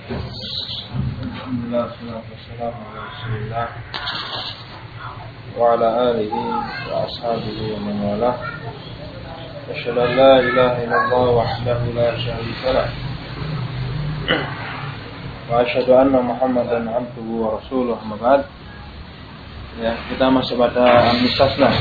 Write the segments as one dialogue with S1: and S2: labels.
S1: Alhamdulillah, wassalamu ala rasulillah wa ala alihi wa ashabihi wa man walah. Asyhadu an la ilaha illallah wahdahu la syarika lah wa asyhadu anna Muhammadan abduhu wa rasuluh, amma ba'd. Ya, kita masuk pada al-mustasna.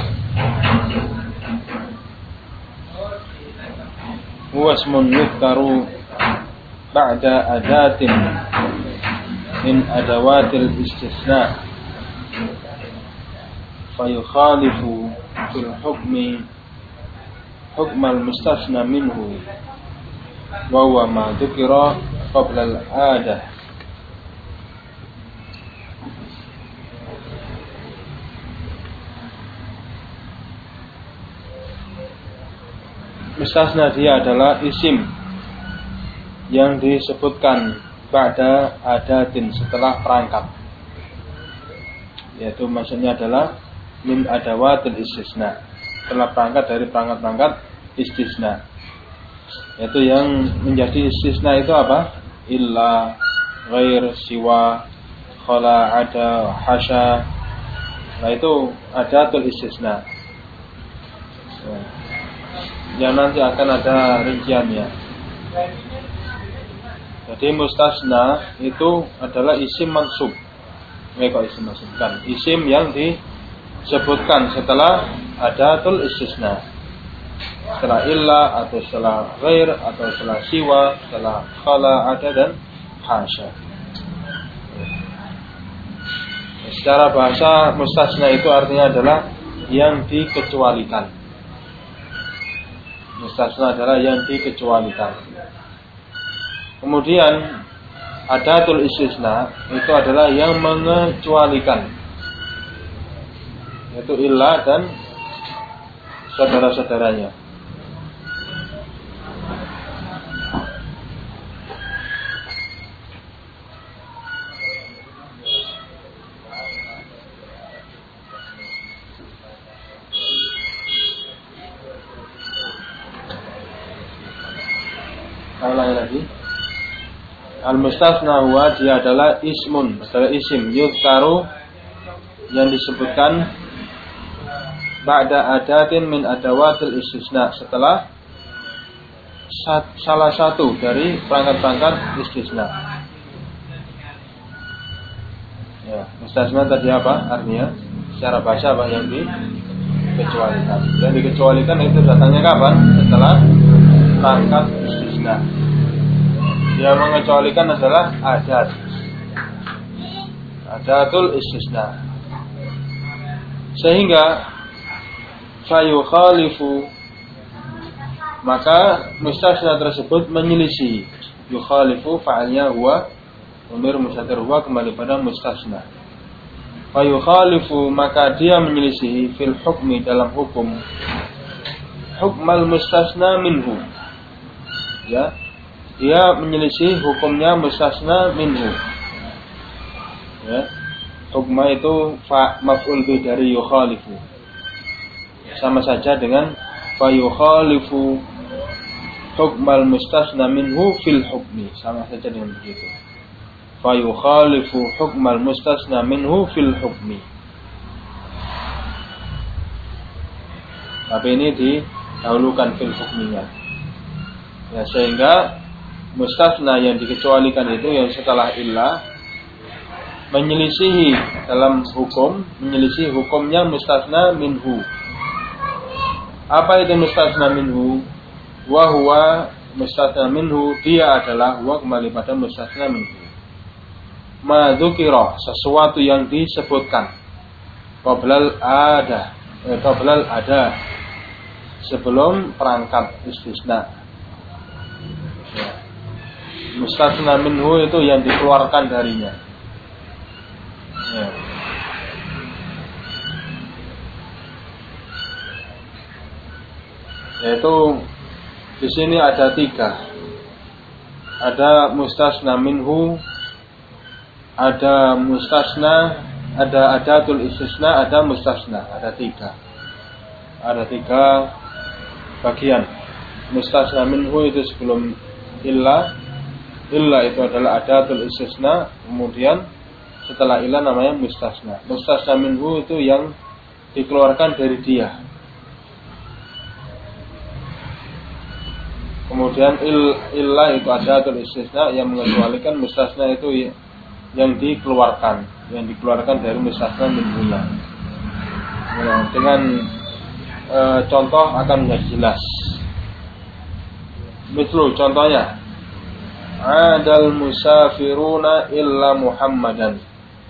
S1: Huwa ismun yudhkaru ba'da adatin min adawatil istisna fayukhalifu fil hukmi hukmal mustasna minhu wa huwa ma dzukira qabla al-adah. Mustasna dia adalah isim yang disebutkan pada adatin setelah perangkat, yaitu maksudnya adalah min adawatil istisna, setelah perangkat dari perangkat-perangkat istisna, yaitu yang menjadi istisna itu apa? Illa, ghair, siwa, khala, ada, hasya. Nah itu adatul istisna yang nanti akan ada rinciannya. Jadi mustasna itu adalah isim mansub. Kok isim mansub? Kan isim yang disebutkan setelah adatul istisna, setelah illa atau setelah ghair atau setelah siwa, setelah khala, ada dan hasya. Secara bahasa mustasna itu artinya adalah yang dikecualikan. Mustasna adalah yang dikecualikan. Kemudian adatul istisna itu adalah yang mengecualikan, yaitu illa dan saudara-saudaranya. Ulangi lagi. Al-mustasna huwa dia adalah ismun, adalah isim yuzkaru yang disebutkan ba'da adatin min adawatil istisna, setelah salah satu dari perangkat-perangkat istisna. Ya, mustasna tadi apa artinya? Secara bahasa apa? Yang dikecualikan. Yang dikecualikan itu datangnya kapan? Setelah perangkat istisna. Yang mengecualikan adalah adatul istisna. Sehingga fayukhalifu, maka mustasna tersebut menyelisih. Yukhalifu fa'alnya huwa, dhamir mustatir huwa kembali pada mustasna. Fayukhalifu, maka dia menyelisih fil hukmi, dalam hukum, hukmal mustasna minhu. Ya, dia menyelisih hukumnya mustasna minhu. Ya, hukma itu maf'ul bih dari yukhalifu, sama saja dengan fa yukhalifu hukmal mustasna minhu fil hukmi, sama saja dengan begitu. Fa yukhalifu hukmal mustasna minhu fil hukmi. Tapi ini didahulukan fil hukminya. Ya, sehingga mustasna yang dikecualikan itu yang setelah illah menyelisihi dalam hukum, menyelisih hukumnya mustasna minhu. Apa itu mustasna minhu? Wa huwa mustasna minhu, dia adalah huwa kembali pada mustasna minhu. Ma dzukira, sesuatu yang disebutkan qablal ada, sebelum perangkat istisna. Ya. Mustasna minhu itu yang dikeluarkan darinya. Ya. Yaitu di sini ada 3. Ada mustasna minhu, ada mustasna, ada adatul istisna, ada mustasna. Ada 3. Ada 3 bagian. Mustasna minhu itu sebelum illa, Illa itu adalah adatul istisna, kemudian setelah illa namanya mustasna. Mustasna minhu itu yang dikeluarkan dari dia. Kemudian illa itu adatul istisna yang mengecualikan, mustasna itu yang dikeluarkan dari mustasna minhu. Dengan contoh akan menjadi jelas. Mislu contohnya, adal musafiruna illa Muhammadan.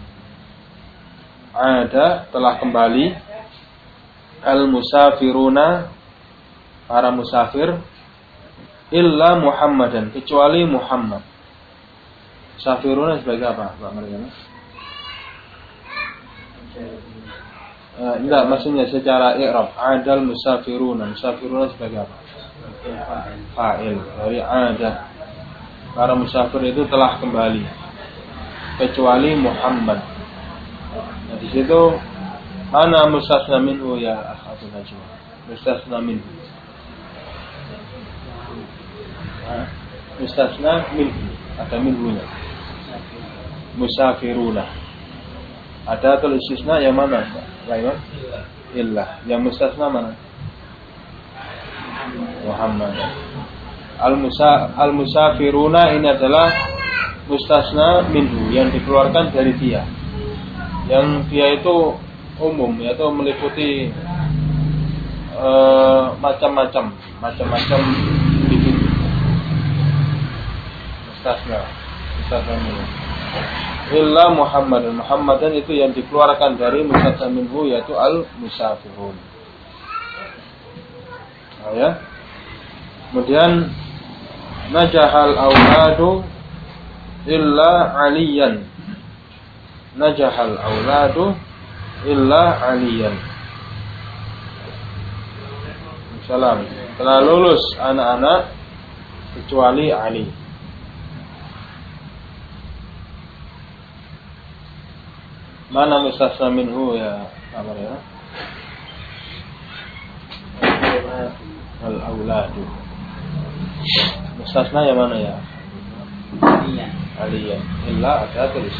S1: Ada telah kembali, al musafiruna para musafir, illa Muhammadan kecuali Muhammad. Musafiruna sebagai apa, Pak Maryana? Enggak, maksudnya secara i'rab. Adal musafiruna sebagai apa? Fa'il dari ada. Para musafir itu telah kembali kecuali Muhammad. Nah, di situ mana mustasna minhu ya akhatul najwa? Mustasna minhu. Mustasna minhu, ada minhunya. Musafiruna. Ada tulis istisna yang mana? Baik, illa. Yang mustasna mana? Muhammad. Al-musafiruna ini adalah mustasna minhu yang dikeluarkan dari dia. Yang dia itu umum, yaitu meliputi macam-macam individu. Mustasna minhu. Illa Muhammadan itu yang dikeluarkan dari mustasna minhu, yaitu al-musafirun. Nah, ya. Kemudian najahal auladu illa aliyan. Najahal auladu illa aliyan. Salam. Telah lulus anak-anak kecuali Ali. Mana mustasna minhu ya Amr ya? Al-auladu. Mustasna yang mana ya? Aliyan. Illa ada tulis.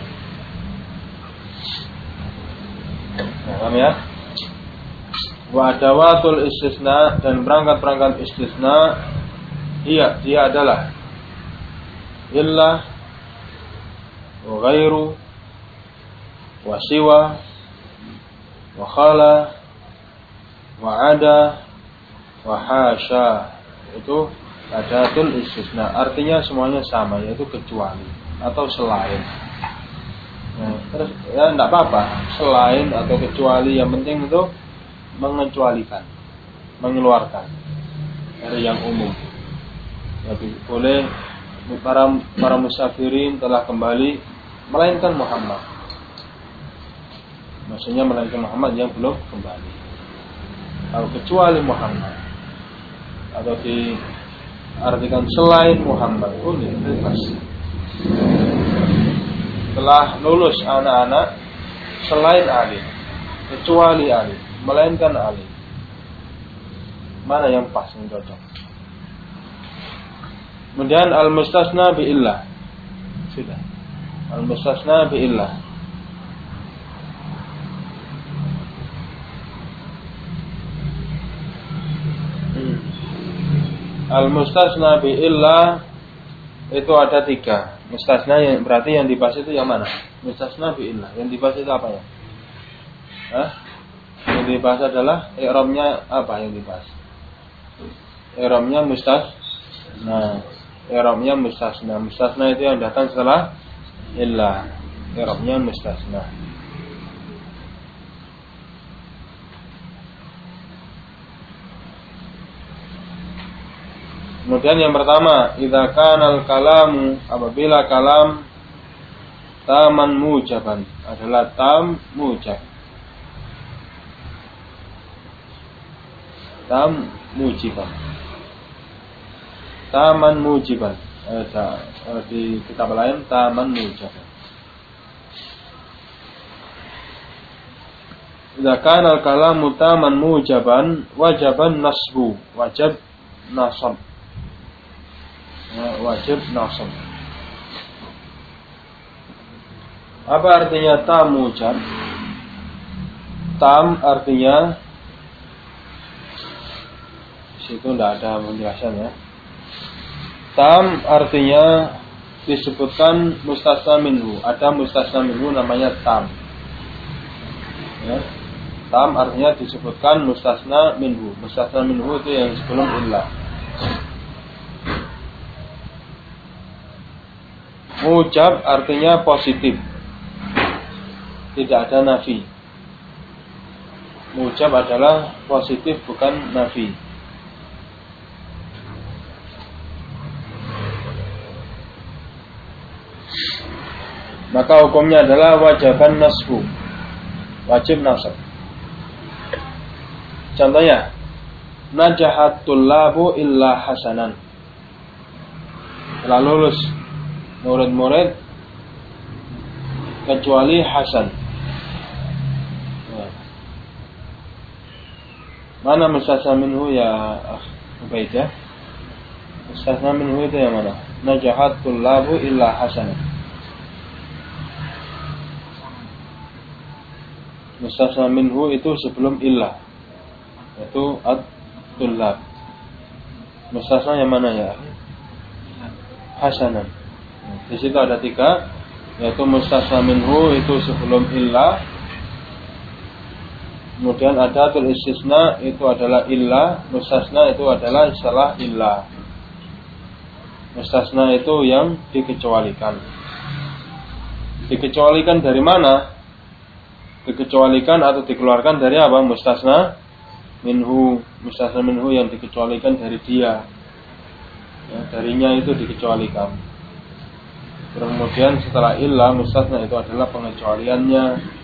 S1: Paham ya? Wa adawatul istisna, dan perangkat-perangkat istisna dia adalah illa wa ghairu wa siwa wa khala wa ada wa hasya. Itu adatul istisna, artinya semuanya sama, yaitu kecuali atau selain. Nah, terus ya enggak apa-apa, selain atau kecuali, yang penting itu mengecualikan, mengeluarkan dari yang umum. Jadi boleh para musafirin telah kembali, melainkan Muhammad. Maksudnya melainkan Muhammad yang belum kembali. Kalau kecuali Muhammad atau diartikan selain Muhammad, boleh bebas. Telah lulus anak-anak selain Ali, kecuali Ali, melainkan Ali. Mana yang pas, yang cocok? Kemudian al-mustasna bi illah. Sudah. Al-mustasna bi illah. Al-mustasna bi illah itu ada 3. Mustasna yang berarti yang dibahas itu yang mana? Mustasna bi illah. Yang dibahas itu apa ya? Yang dibahas adalah i'rabnya apa yang dibahas? I'rabnya mustasna. I'rabnya mustasna. Mustasna itu yang datang setelah illah. I'rabnya mustasna. Kemudian yang pertama, idza kana al-kalamu, apabila kalam taman mujaban, adalah tam mujab. Tam mujiban. Taman mujiban. Di kitab lain taman mujaban. Idza kana al-kalamu taman mujaban, wajaban nasbu, wajib nasab. Wajib nasab. Apa artinya tam mujab? Tam artinya, situ tidak ada penjelasan ya. Tam artinya disebutkan mustasna minhu. Ada mustasna minhu namanya tam. Ya. Tam artinya disebutkan mustasna minhu. Mustasna minhu itu yang sebelum illah. Mujab artinya positif. Tidak ada nafi. Mujab adalah positif bukan nafi. Maka hukumnya adalah wajaban nasbu. Wajib nasab. Contohnya, najahat tullabu illa hasanan. Telah lulus murid-murid kecuali Hasan. Mana mustasna minhu ya Ubaidah? Mustasna minhu itu yang mana? Najahat tullabu illa hasanan. Mustasna minhu itu sebelum illah, itu at-tullab. Mustasna yang mana ya? Hasanan. Di situ ada 3, yaitu mustasna minhu itu sebelum illah. Kemudian ada tul istisna itu adalah illah, mustasna itu adalah setelah illah. Mustasna itu yang dikecualikan. Dikecualikan dari mana? Dikecualikan atau dikeluarkan dari apa? Mustasna minhu. Mustasna minhu yang dikecualikan dari dia. Ya, darinya itu dikecualikan. Kemudian setelah illah, mustasna itu adalah pengecualiannya.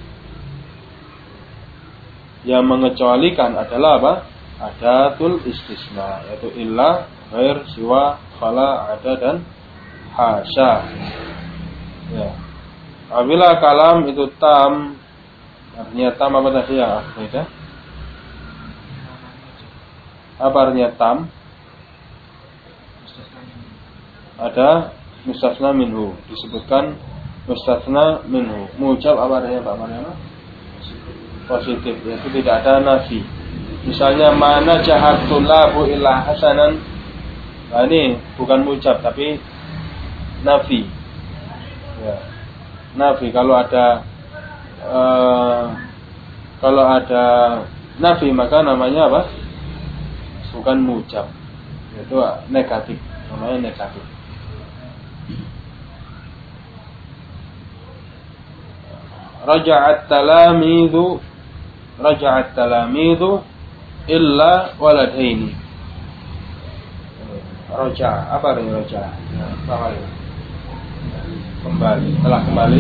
S1: Yang mengecualikan adalah apa? Adatul istisna, yaitu illah, ghair, siwa, khala, ada dan hasya. Ya. Apabila kalam itu tam, artinya tam apa tadi ya? Apa artinya tam? Ada mustasna minhu, disebutkan mustasna minhu. Mujab apa artinya Pak Mariana? Positif, yaitu tidak ada nafi. Misalnya mana jahatul labu illa hasanan. Nah ini bukan mujab tapi nafi. Ya. Nafi kalau ada nafi maka namanya apa? Bukan mujab. Itu negatif, namanya negatif. Raja'at talamidu illa waladaini. Raja, apa artinya raja? Kembali, telah kembali.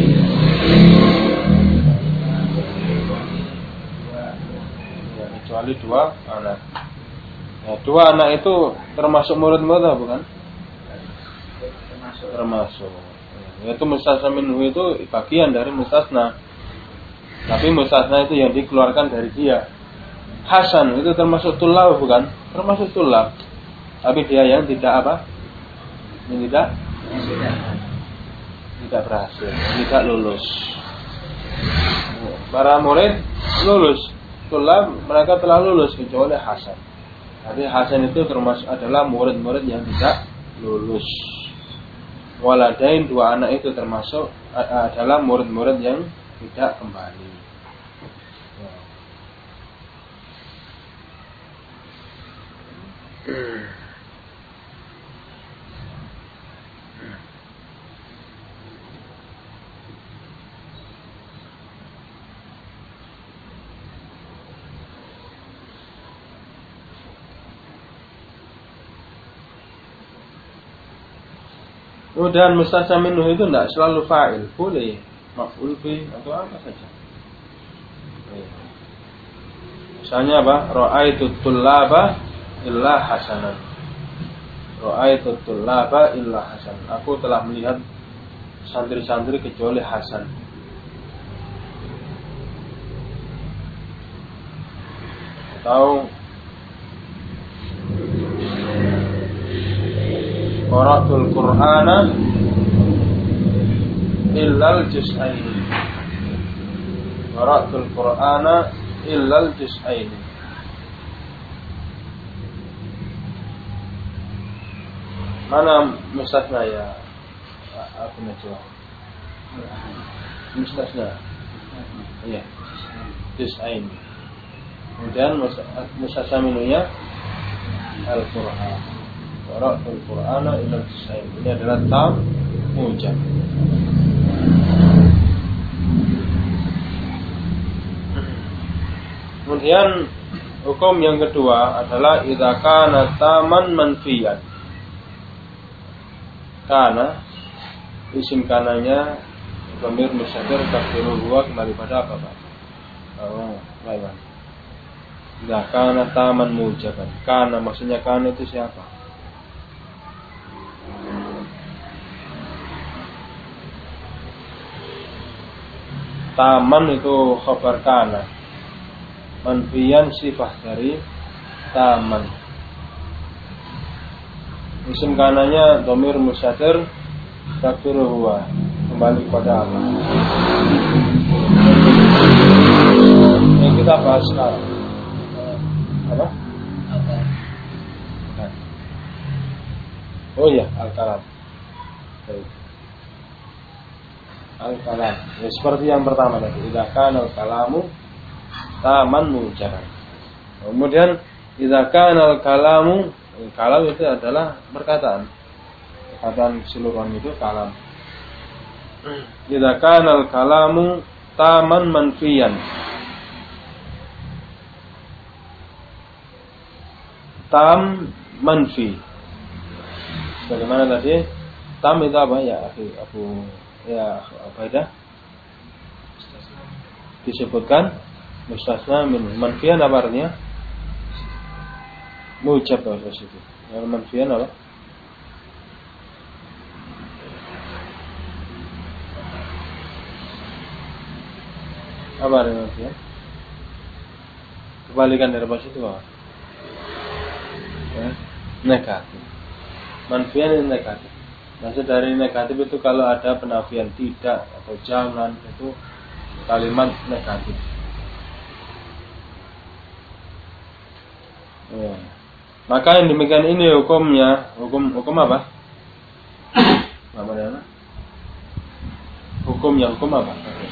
S1: Ya, kecuali 2 anak. Ya, 2 anak itu termasuk murid-murid bukan? Termasuk. Yaitu mustasna minhu itu bagian dari mustasna. Tapi mustasna itu yang dikeluarkan dari dia. Hasan itu termasuk tulab bukan? Termasuk tulab. Tapi dia yang tidak apa? Yang tidak berhasil, tidak lulus. Para murid lulus. Tulab mereka telah lulus kecuali Hasan. Jadi Hasan itu termasuk adalah murid-murid yang tidak lulus. Waladain 2 anak itu termasuk adalah murid-murid yang tidak kembali. Kemudian mustasna minhu itu tidak selalu fa'il, boleh maf'ul bih atau apa saja. Misalnya apa? Ra'aitu tullaba illa hasanan. Ra'aitu tullaba illa hasan. Aku telah melihat santri-santri kecuali Hasan. Atau qara'tul Qur'ana illal juz'aini. Qara'tul Qur'ana illal juz'aini. Mana mustasna ya? Aku mencoba. Mustasna. Iya. Juz'aini. Kemudian mustasna minhunya Al-Qur'an. Qara'tul Qur'ana illal juz'aini. Ini adalah tam mujab. Kemudian hukum yang kedua adalah idza kana taman manfiyan. Kana isim kananya dhamir mustatir takdiruhu huwa kembali pada apa, Pak? Oh, baik. Idza kana taman mujaban. Kana maksudnya kana itu siapa? Taman itu khabar kana. Manfiyan sifat dari taman. Isim kananya dhamir mustatir takdiruhu huwa kembali pada apa? Yang kita bahas sekarang. Apa? Oh iya, al-kalam. Al-kalam. Ya, seperti yang pertama tadi. Idza kana al-kalamu taman mujaban. Kemudian idza kana al-kalamu, kalam itu adalah perkataan. Perkataan keseluruhan itu kalam. Idza kana al-kalamu taman manfiyan. Tam manfi. Bagaimana tadi? Tam itu apa ya? Apa itu? Disebutkan mustasna min. Manfiyan apa artinya? Mujab bahasa situ. Yang manfiyan apa? Apa artinya manfiyan? Kebalikan dari bahasa itu apa? Ya, negatif. Manfiyan itu negatif. Maksud dari negatif itu kalau ada penafian tidak atau jangan, itu kalimat negatif. Ya. Maka yang demikian ini hukumnya, hukum apa? Namanya? Hukum apa?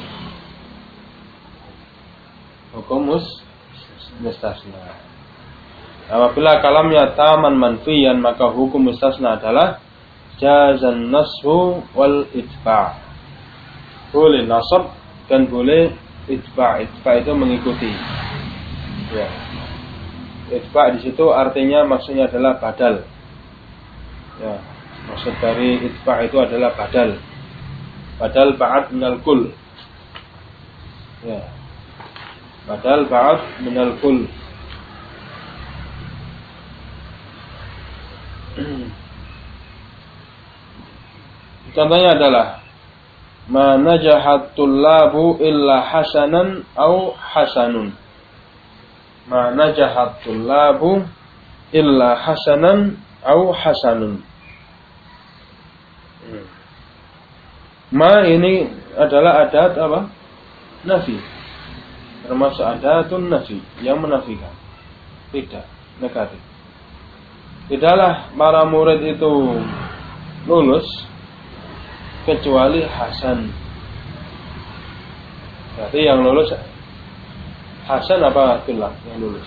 S1: Hukum mustasna. Apabila kalamnya taman manfiyan, maka hukum mustasna adalah jazan nasbu wal itba'. Boleh nasab dan boleh itba'. Itba' itu mengikuti. Ya. Itba' di situ artinya maksudnya adalah badal. Ya, maksud dari itba' itu adalah badal. Badal ba'ad minal kul. Ya. Badal ba'ad minal kul. Contohnya adalah ma najahat tullabu illa hasanan au hasanun. Ma najahat tullabu illa hasanan au hasanun. Ma ini adalah adat apa? Nafi. Termasuk adatun nafi yang menafikan. Tidak, negatif. Tidaklah para murid itu lulus kecuali Hasan. Berarti yang lulus Hasan apa Abdullah yang lulus?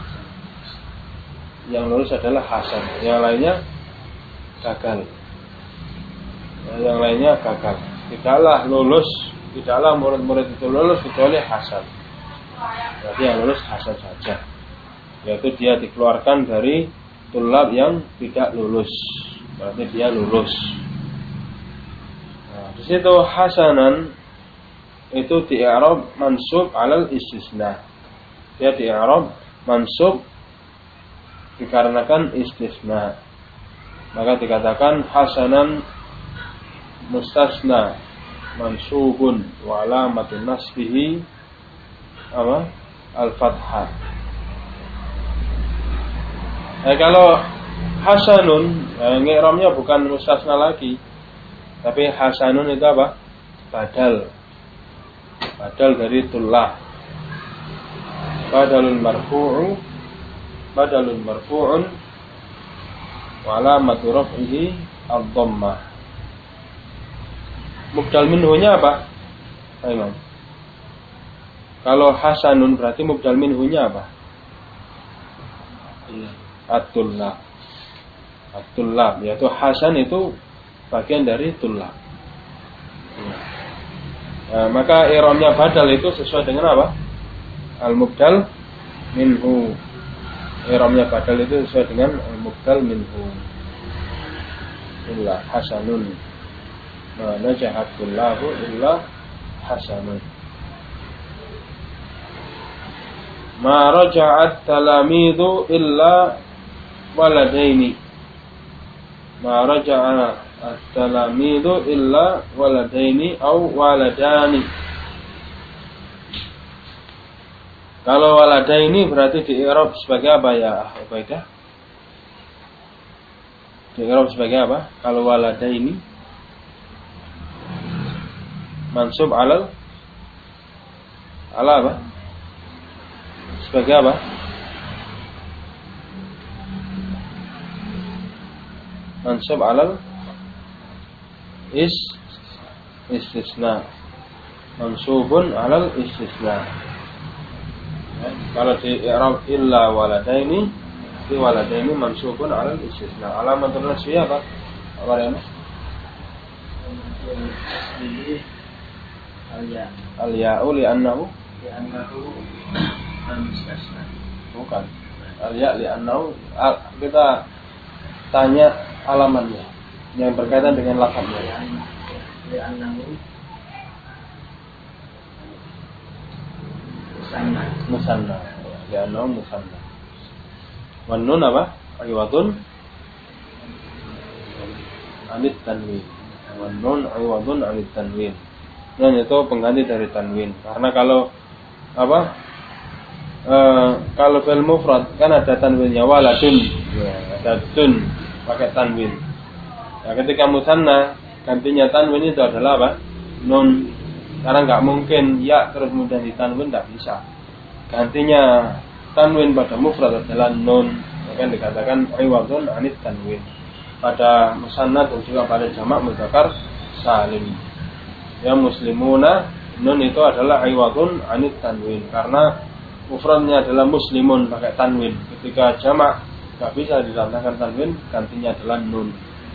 S1: Yang lulus adalah Hasan. Yang lainnya gagal. Yang lainnya gagal. Tidaklah murid-murid itu lulus kecuali Hasan. Berarti yang lulus Hasan saja. Yaitu dia dikeluarkan dari tulab yang tidak lulus. Berarti dia lulus. Nah, di situ hasanan itu di i'rab mansub 'alal istisna. Dia di i'rab mansub dikarenakan istisna. Maka dikatakan hasanan mustasna mansubun wa alamatun nasbihi apa? Al-fathah. Kalau hasanun, i'rabnya bukan mustasna lagi, tapi hasanun itu apa? badal dari tullah. Badalun marfu'un wa alamatu raf'ihi ad-dhammah. Mubdal minhunya apa? Imam. Kalau hasanun berarti mubdal minhunya apa? At-tullab. At-tullab yaitu hasan itu bagian dari tullab. Nah, maka i'rabnya badal itu sesuai dengan apa? Al-mubdal minhu. I'rabnya badal itu sesuai dengan al-mubdal minhu. Illa hasanun. Ma najahat tullabu illa hasanun. Ma raja'at talamidu illa waladaini. Ma raja'a at-talamidu illa waladaini au waladani. Kalau waladaini berarti di i'rab sebagai apa ya Ubaidah? Di i'rab sebagai apa? Kalau waladaini mansub ala apa? Sebagai apa? Mansub alal istisna. Mansubun alal istisna. Ya, kalau di i'rab illa waladaini, di waladaini mansubun alal istisna. Alamatul nasbiyah apa? Apa ya? Al-ya'u li'annahu al-mustasna. Bukan. Al-ya' li'annahu kita tanya alamannya yang berkaitan dengan lafaznya. Li'annahu musanna. Li'annahu musanna. Wan nun apa? Iwadun anit tanwin. Wan nun iwadun anit tanwin. Nun itu pengganti dari tanwin. Karena kalau apa? Kalau fi'il mufrad kan ada tanwinnya waladun. Ya, ada tun pakai tanwin. Nah, ketika musanna gantinya tanwin itu adalah apa? Nun. Karena nggak mungkin ya terus kemudian ditanwin, nggak bisa. Gantinya tanwin pada mufrad adalah nun. Maka dikatakan iwadun anit tanwin. Pada musanna dan juga pada jamak mudzakkar salim. Ya muslimuna, nun itu adalah iwadun anit tanwin karena mufradnya adalah muslimun pakai tanwin. Ketika jamak enggak bisa ditambahkan tanwin, gantinya adalah nun.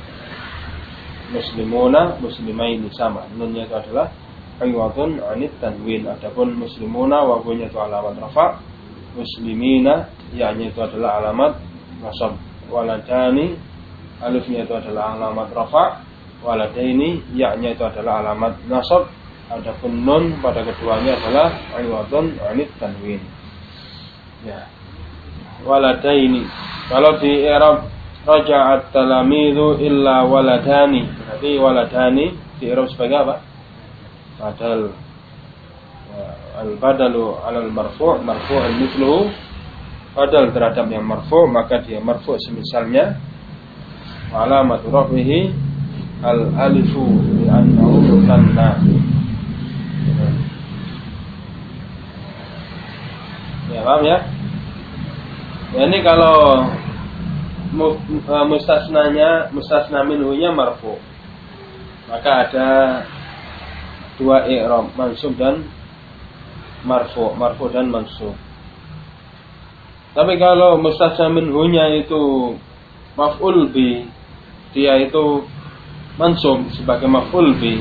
S1: Muslimuna, muslimaini sama. Nunnya itu adalah iwadun anit tanwin. Adapun muslimuna wawunya itu alamat rafa, muslimina ya-nya itu adalah alamat nasab. Waladani alifnya itu adalah alamat rafa, waladaini ya-nya itu adalah alamat nasab. Adapun nun pada keduanya adalah iwadun anit tanwin. Ya. Waladaini. Kalau di i'rab raja'at talamidu illa waladani. Berarti waladani di i'rab sebagai apa? Badal. Al-badalu 'alal marfu', marfu'un mithluhu. Badal terhadap yang marfu', maka dia marfu' semisalnya. Alamatu raf'ihi al-alifu li'annahu musanna. Ya, paham ya? Ya, ini kalau mustasna minhunya marfu, maka ada dua i'rab, mansub dan marfu, marfu dan mansub. Tapi kalau mustasna minhunya itu maf'ul bi, dia itu mansub sebagai maf'ul bi,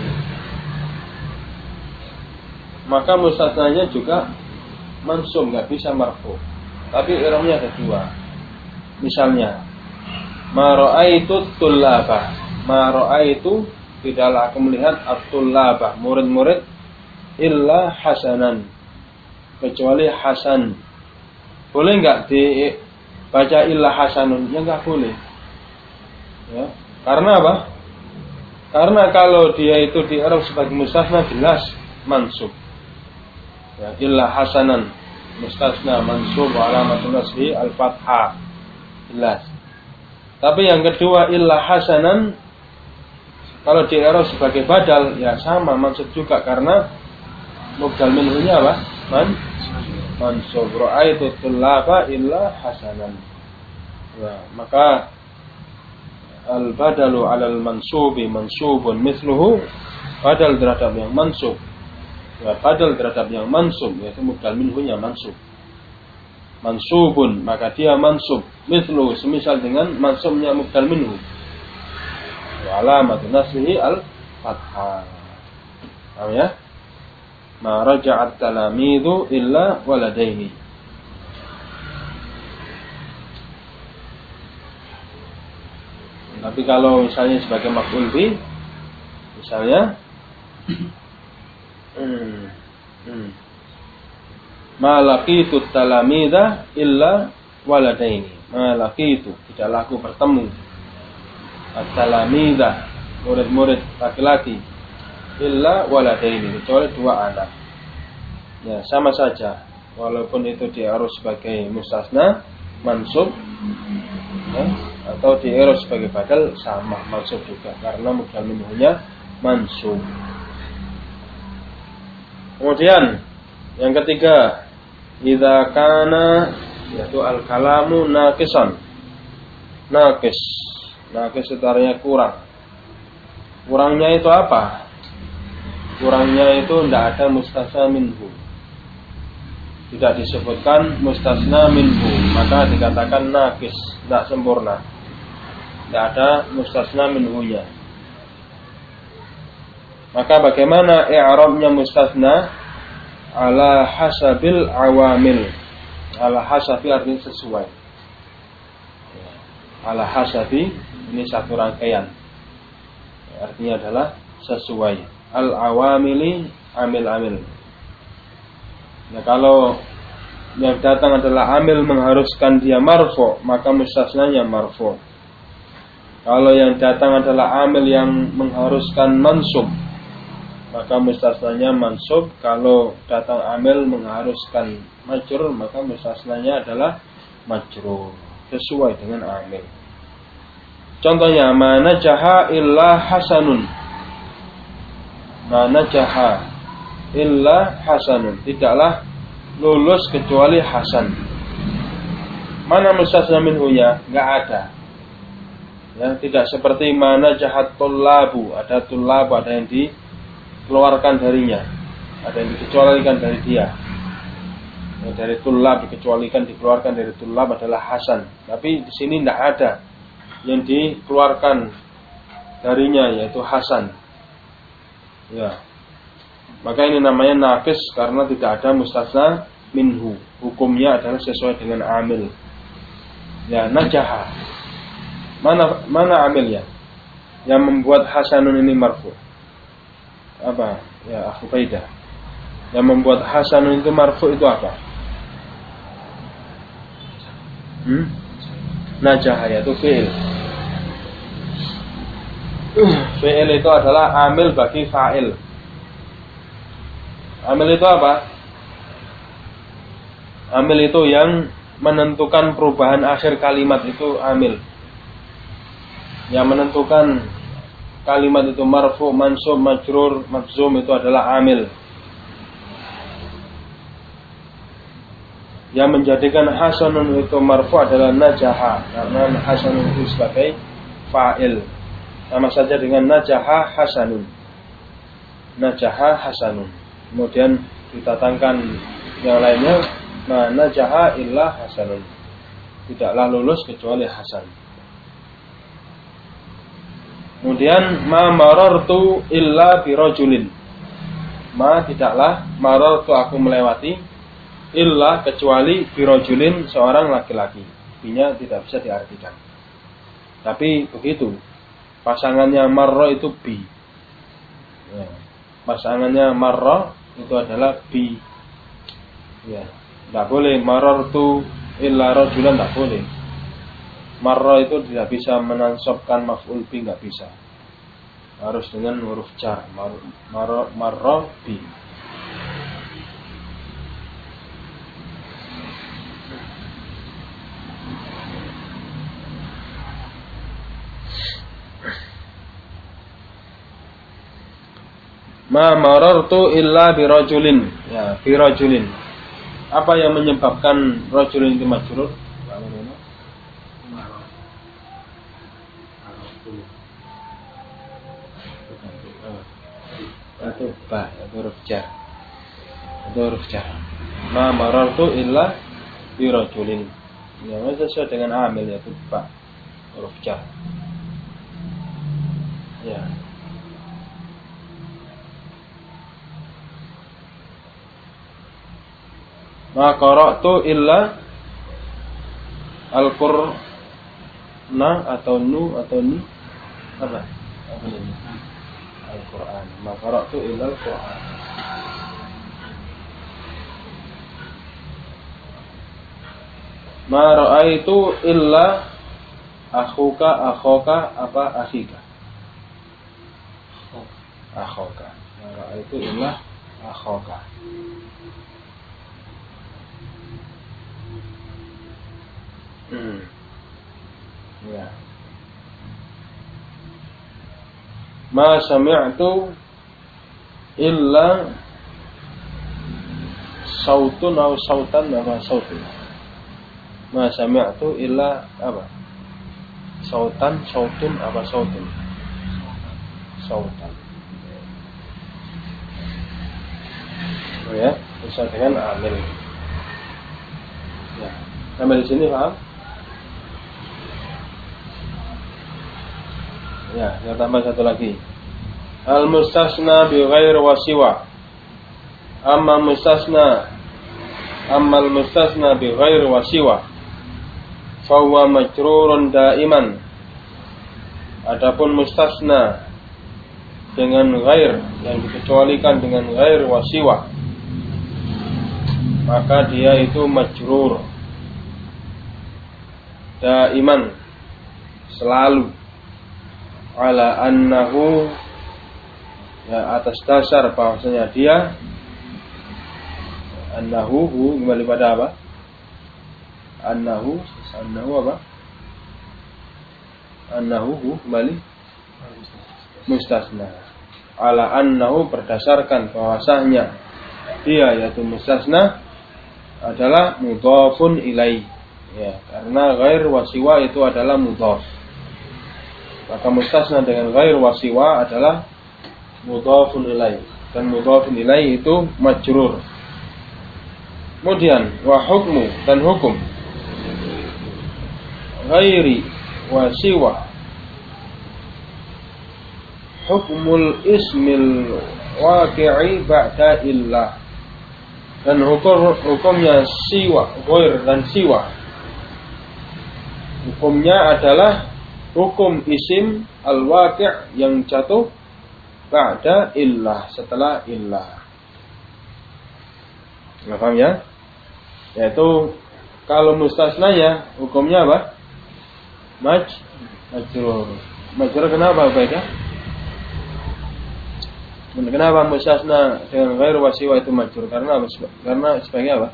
S1: maka mustasnanya juga mansub, nggak bisa marfu. Tapi i'rabnya ada dua. Misalnya, ma ra'aitu tullaba. Ma ra'aitu, tidaklah aku melihat at-tullaba, murid-murid, illa hasanan, kecuali hasan. Boleh nggak dibaca illa hasanun? Ya nggak boleh. Ya. Karena apa? Karena kalau dia itu di i'rab sebagai mustasna jelas mansub. Ya, illa hasanan mustasna mansub alamatul nasbi al-fathah jelas. Tapi yang kedua illa hasanan Kalau di i'rab sebagai badal ya sama mansub juga karena mubdal minhunya apa? Mansub. Ra'aitu tullaba illa hasanan. Ya, maka al badalu 'alal mansubi mansubun mithluhu, badal terhadap yang mansub. Ya, badal terhadap yang mansub yaitu mubdal minhunya mansub. Mansubun maka dia mansub mithluhu semisal dengan mansubnya mubdal minhu. Wa alamatu nasbihi al fathah. Paham ya? Ma raja'at talamidu illa waladaini. Tapi kalau misalnya sebagai maf'ul bi, misalnya ma laqitu talamida illa waladaini. Ma laqitu, tidaklah aku bertemu at-talamida, murid-murid laki-laki, illa waladaini, kecuali 2 anak. Ya, sama saja. Walaupun itu di-i'rab sebagai mustasna mansub, ya, atau di-i'rab sebagai badal sama mansub juga karena mubdal minhunya mansub. Kemudian yang ketiga, idza kana, yaitu al-kalamu naqisan. Naqis itu artinya kurang. Kurangnya itu apa? Kurangnya itu tidak ada mustasna minhu. Tidak disebutkan mustasna minhu, maka dikatakan naqis, tidak sempurna. Tidak ada mustasna minhunya. Maka bagaimana i'rabnya mustasna? Ala hasabil awamil. Ala hasabi artinya sesuai. Ala hasabi ini satu rangkaian. Artinya adalah sesuai. Al awamili amil-amil. Nah, kalau yang datang adalah amil mengharuskan dia marfu, maka mustasnanya marfu. Kalau yang datang adalah amil yang mengharuskan mansub, maka mustasnanya mansub. Kalau datang amil mengharuskan majrur, maka mustasnanya adalah majrur, sesuai dengan amil. Contohnya, mana jaha illa hasanun. Mana jaha illa hasanun, tidaklah lulus kecuali hasan. Mana mustasna minhunya? Enggak ada. Ya, tidak seperti mana jahat tullabu, ada tullabu, ada yang dikeluarkan darinya, ada yang dikecualikan dari dia. Ya, dari tullab dikecualikan, dikeluarkan dari tullab adalah hasan. Tapi di sini tidak ada yang dikeluarkan darinya, yaitu hasan. Ya. Maka ini namanya naqis karena tidak ada mustasna minhu. Hukumnya adalah sesuai dengan amil. Ya, najaha. Mana amilnya? Yang membuat hasanun ini marfu. Apa? Ya, akhu Faidah. Yang membuat hasanun itu marfu itu apa? Najaha, yaitu fi'il. Fi'il itu adalah amil bagi fa'il. Amil itu apa? Amil itu yang menentukan perubahan akhir kalimat, itu amil. Yang menentukan kalimat itu marfu, mansub, majrur, majzum, itu adalah amil. Yang menjadikan hasanun itu marfu adalah najaha, karena hasanun itu sebagai fa'il. Sama saja dengan najaha hasanun. Najaha hasanun. Kemudian ditatangkan yang lainnya, mana jaha illa hasanun, tidaklah lulus kecuali hasan. Kemudian ma marartu illa birajulin. Ma tidaklah, marartu aku melewati, illa kecuali birajulin seorang laki-laki. Binya tidak bisa diartikan. Tapi begitu. Pasangannya marra itu bi. Ya. Pasangannya marra itu adalah bi. Ya, tidak boleh marartu illa rajulan, tidak boleh. Marra itu tidak bisa menansabkan maf'ul bi, tidak bisa. Harus dengan huruf jar. Marra bi. Ma marartu illa birajulin. Ya, birajulin. Apa yang menyebabkan rajulin itu majrur? Itu ba, itu huruf jar. Itu huruf jar. Ma marartu illa birajulin. Ya, sesuai dengan amil yaitu ba, huruf jar. Ya. Ma qara'tu illa al-Qur'an atau nu atau ni apa? Apa ini? Al-Qur'an. Ma qara'tu illa al-Qur'an. Ma ra'aitu illa akhoka apa akhika? Akhoka. Ma ra'aitu illa akhoka. Ya. Ma sami'tu illa sautun atau sautan apa sautun. Ma sami'tu illa apa? Sautan, sautun apa sautun? Sautan. Oh ya, bisa dengan amil. Ya. Sampai di sini paham? Ya, saya tambah satu lagi. Al-mustasna bi ghair wa siwa. Ammal mustasna bi ghair wa siwa. Fa huwa majrurun daiman. Adapun mustasna dengan ghair yang dikecualikan dengan ghair wa siwa, maka dia itu majrur daiman, selalu, ala annahu, ya, atas dasar bahwasanya dia, annahu kembali pada apa? Annahu apa? Annahu kembali mustasna. Ala annahu berdasarkan bahwasanya dia yaitu mustasna adalah mudhafun ilaih. Ya, karena ghair wa siwa itu adalah mudhaf. Maka mustasna dengan ghair wa siwa adalah mudhafun ilaih, dan mudhafun ilaih itu majrur. Kemudian wa hukmu, dan hukum ghairi wa siwa, hukmul ismil waqi'i ba'da illah, dan hukumnya siwa, ghair dan siwa, hukumnya adalah hukum isim al-waqi' yang jatuh ba'da illah, setelah illah. Nggak paham ya? Yaitu kalau mustasnanya hukumnya apa? Majrur. Majrur kenapa beda? Kenapa mustasna dengan ghair wa siwa itu majrur? Karena sebagai apa?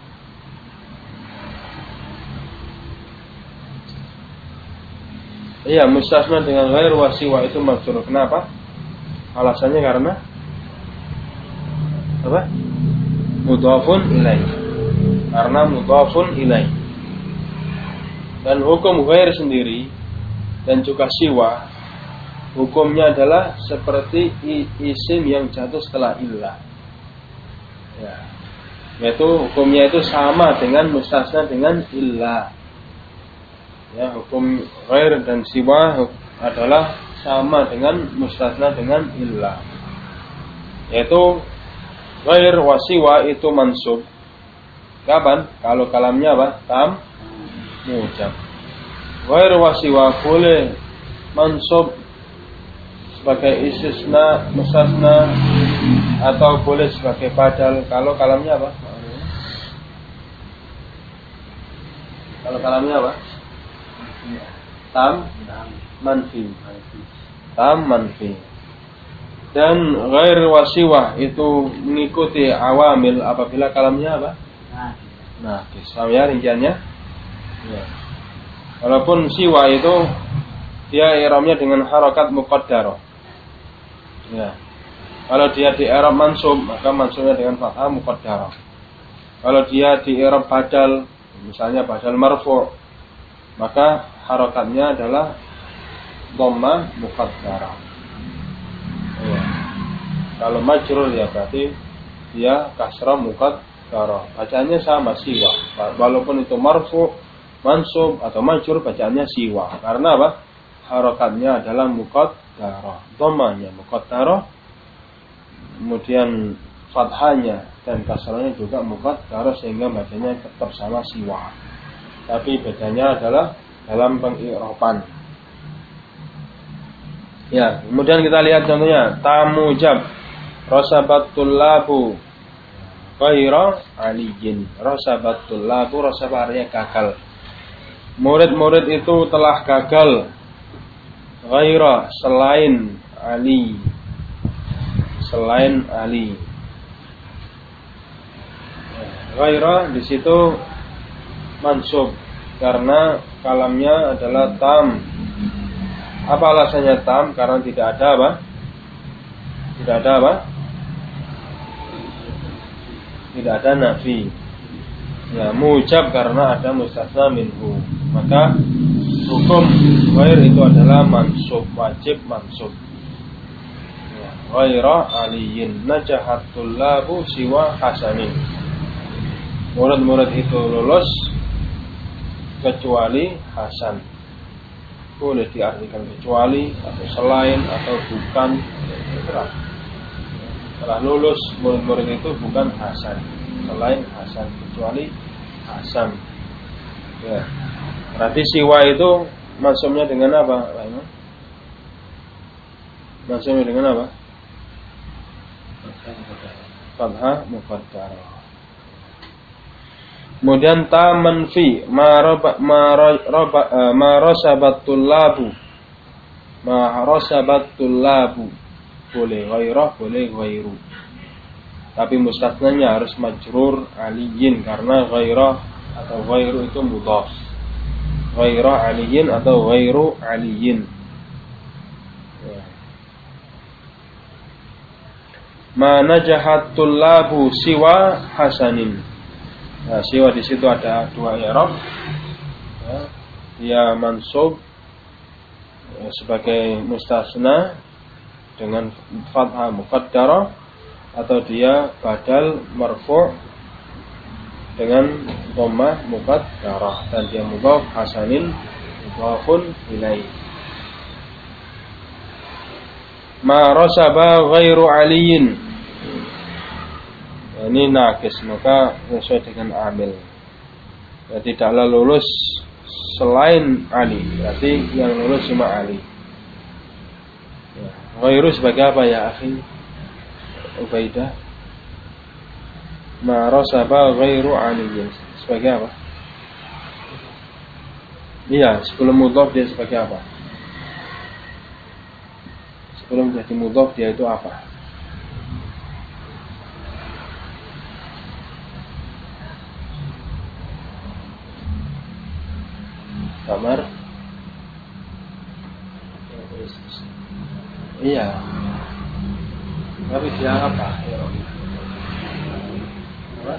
S1: Iya, mustasna dengan ghair wa siwa itu majrur. Kenapa? Alasannya karena apa? Mudhafun ilaih. Karena mudhafun ilaih. Dan hukum ghair sendiri dan juga siwa, hukumnya adalah seperti isim yang jatuh setelah illah. Ya. Yaitu hukumnya itu sama dengan mustasna dengan illah. Ya, hukum ghair dan siwa adalah sama dengan mustasna dengan illah. Yaitu ghair wa siwa itu mansub. Kapan? Kalau kalamnya apa? Mujab. Ghair wa siwa boleh mansub sebagai istisna, mustasna, atau boleh sebagai badal. Kalau kalamnya apa? Kalau kalamnya apa? Manfi. Dan ghair wa siwa itu mengikuti awamil apabila kalamnya apa? Naqis. Paham ya rinciannya? Ya. Walaupun siwa itu dia i'rabnya dengan harakat muqaddarah. Ya. Kalau dia di i'rab mansub, maka mansubnya dengan fathah muqaddarah. Kalau dia di i'rab badal, misalnya badal marfu', maka harakatnya adalah dhammah muqaddarah. Ya. Kalau majrur ya berarti dia kasrah muqaddarah. Bacaannya sama siwa. Walaupun itu marfu', mansub atau majrur, bacaannya siwa. Karena apa? Harakatnya adalah muqaddarah. Dhammahnya muqaddarah. Kemudian fathahnya dan kasrahnya juga muqaddarah, sehingga bacanya tetap sama siwa. Tapi bedanya adalah dalam pengi'raban. Ya, kemudian kita lihat contohnya tamujab rasabatul labu ghaira aliyin. Rasabatul labu, rasabah artinya gagal. Murid-murid itu telah gagal ghaira, selain Ali. Selain Ali. Ghaira di situ mansub karena kalamnya adalah tam. Apa alasannya tam? Karena tidak ada apa? Tidak ada apa? Tidak ada nafi. Ya, mujab karena ada mustasna minhu. Maka hukum ghair itu adalah mansub, wajib mansub. Ghaira aliyin najahatul labu siwa hasanin. Murid-murid itu lulus kecuali Hasan. Boleh diartikan kecuali atau selain atau bukan. Setelah lulus murid-murid itu bukan Hasan, selain Hasan, kecuali Hasan. Ya. Berarti siwa itu maksudnya dengan apa? Maksudnya dengan apa? Fathah muqaddarah. Kemudian ta manfi marasabatul labu. Marasabatul labu. Boleh ghairah, boleh ghairu. Tapi mustasnanya harus majrur aliyin karena ghairah atau ghairu itu mudhaf. Ghairah aliyin atau ghairu aliyin. Ma najahatul labu siwa hasanin. Nah, siwa di situ ada dua i'rab. Ya, dia mansub sebagai mustasna dengan fathah muqaddarah, atau dia badal marfu' dengan dhammah muqaddarah, dan dia mudhaf hasanin mudhafun ilaih. Ma rasaba ghairu aliyin. Ini nakis, maka sesuai dengan amil. Ya, tidaklah lulus selain Ali, berarti yang lulus cuma Ali. Ya. Ghairu sebagai apa ya akhi Ubaidah? Ma rasaba ghairu aliyin sebagai apa? Iya, sebelum mudhaf dia sebagai apa? Sebelum jadi mudhaf dia itu apa? Kamar. Iya. Tapi dia apa? Apa?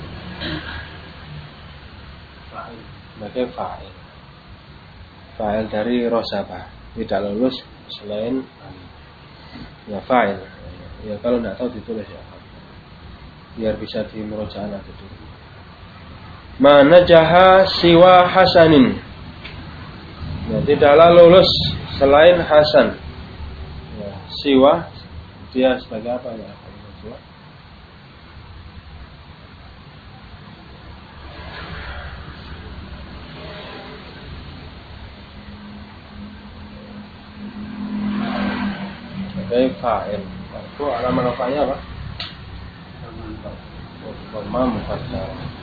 S1: Fa'il. Sebagai fa'il. Fa'il dari rosabah. Tidak lulus selain ya fa'il. Ya kalau tidak tahu ditulis ya. Biar bisa dimurojaah nanti dulu. Ma najaha siwa hasanin. Ya, tidaklah lulus selain Hasan. Ya, siwa dia sebagai apa ya? Sebagai fa'il. Itu alamat rafa'nya apa? Dhammah muqaddarah.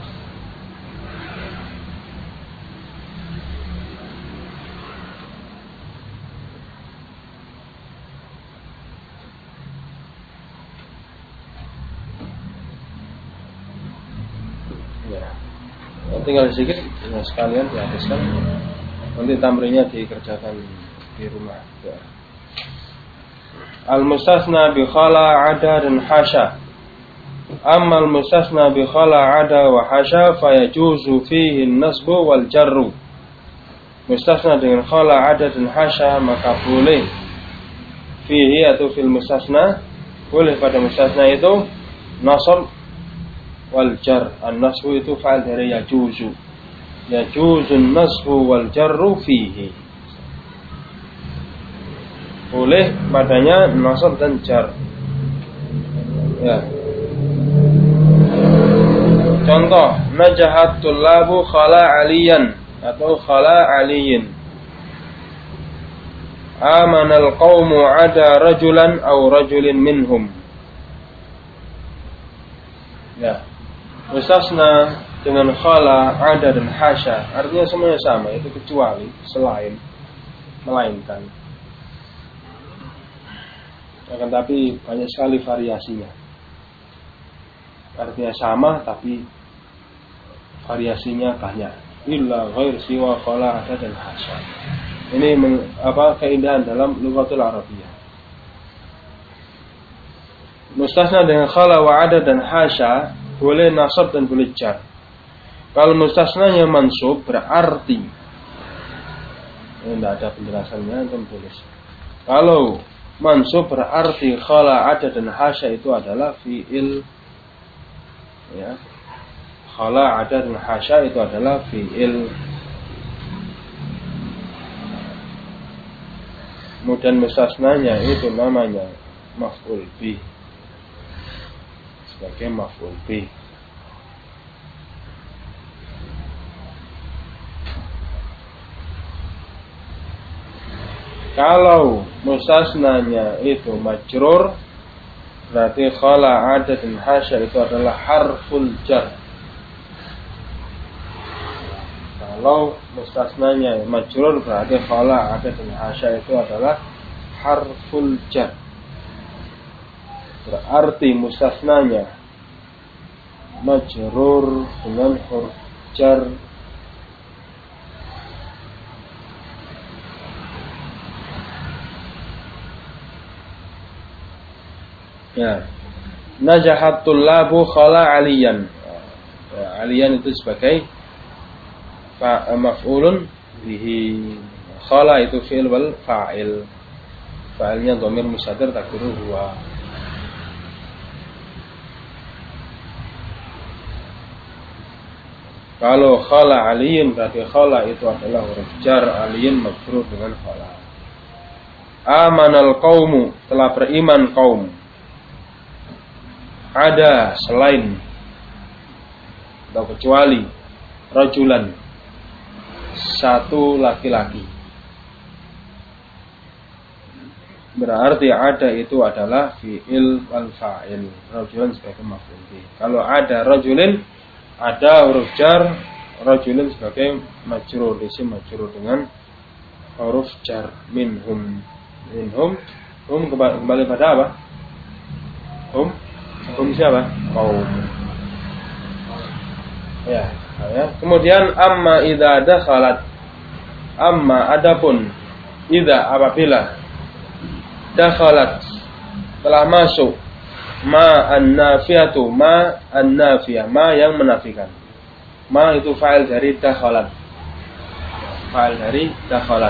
S1: Tinggal sedikit, ya, sekalian dihabiskan. Nanti tamrinnya dikerjakan di rumah. Ya. Al-mustasna bi khala, ada dan hasya. Amma al-mustasna bi khala, ada wa hasya fayajuzu fihi an-nasbu wal jarru. Mustasna dengan khala, ada dan hasya maka boleh fihi atau fil mustasna, boleh pada mustasna itu nasab wal jar. An-nasbu itu fa'il dari yajuzu. Yajuzun nasbu wal jarru fihi. Boleh padanya nasab dan jar. Ya. Contoh, najahat tullabu khala aliyan atau khala aliyin. Amanal qawmu ada rajulan aw rajulin minhum. Ya. Mustasna dengan khala, ada dan hasya artinya semuanya sama, itu kecuali, selain, melainkan. Akan tapi banyak sekali variasinya. Artinya sama tapi variasinya banyak. Illa ghair siwa khala, ada dan hasya. Ini keindahan dalam lughatul Arabiyah. Mustasna dengan khala wa ada dan hasya boleh nasab dan boleh jar. Kalau mustasnanya mansub berarti ini tidak ada penjelasannya, antum tulis. Kalau mansub berarti khala, ada dan hasya itu adalah fi'il, ya. Khala, ada dan hasya itu adalah fi'il. Kemudian mustasnanya itu namanya maf'ul bih, sebagai maf'ul bih. Kalau mustasnanya itu majrur, berarti khala, ada dan hasya itu adalah harful jar. Kalau mustasnanya majrur, berarti khala, ada dan hasya itu adalah harful jar. Berarti mustasnanya majrur dengan huruf jar. Ya. Najahat tullabu khala aliyan. Ya, aliyan itu sebagai maf'ulun bihi. Khala itu fi'il wal fa'il. Fa'ilnya dhamir mustatir takdiruhu huwa. Kalau khala aliyin berarti khala itu adalah huruf jar, aliyin majrur dengan khala. Amanal qaumu, telah beriman kaum. Ada selain atau kecuali rajulan, satu laki-laki. Berarti ada itu adalah fi'il wal fa'il. Rajulan sebagai maf'ul bih. Kalau ada rajulin, ada huruf jar, rajulin sebagai majrur, isim majrur dengan huruf jar. Minhum. Minhum kembali pada apa? Hum siapa? Kaum. Ya. Kemudian amma idza dakhalat. Amma adapun idza apabila dakhalat telah masuk ma an-nafiyatu, ma an-nafiyah, ma yang menafikan. Ma itu fa'il dari dakhalat. Fa'il dari dakhalat.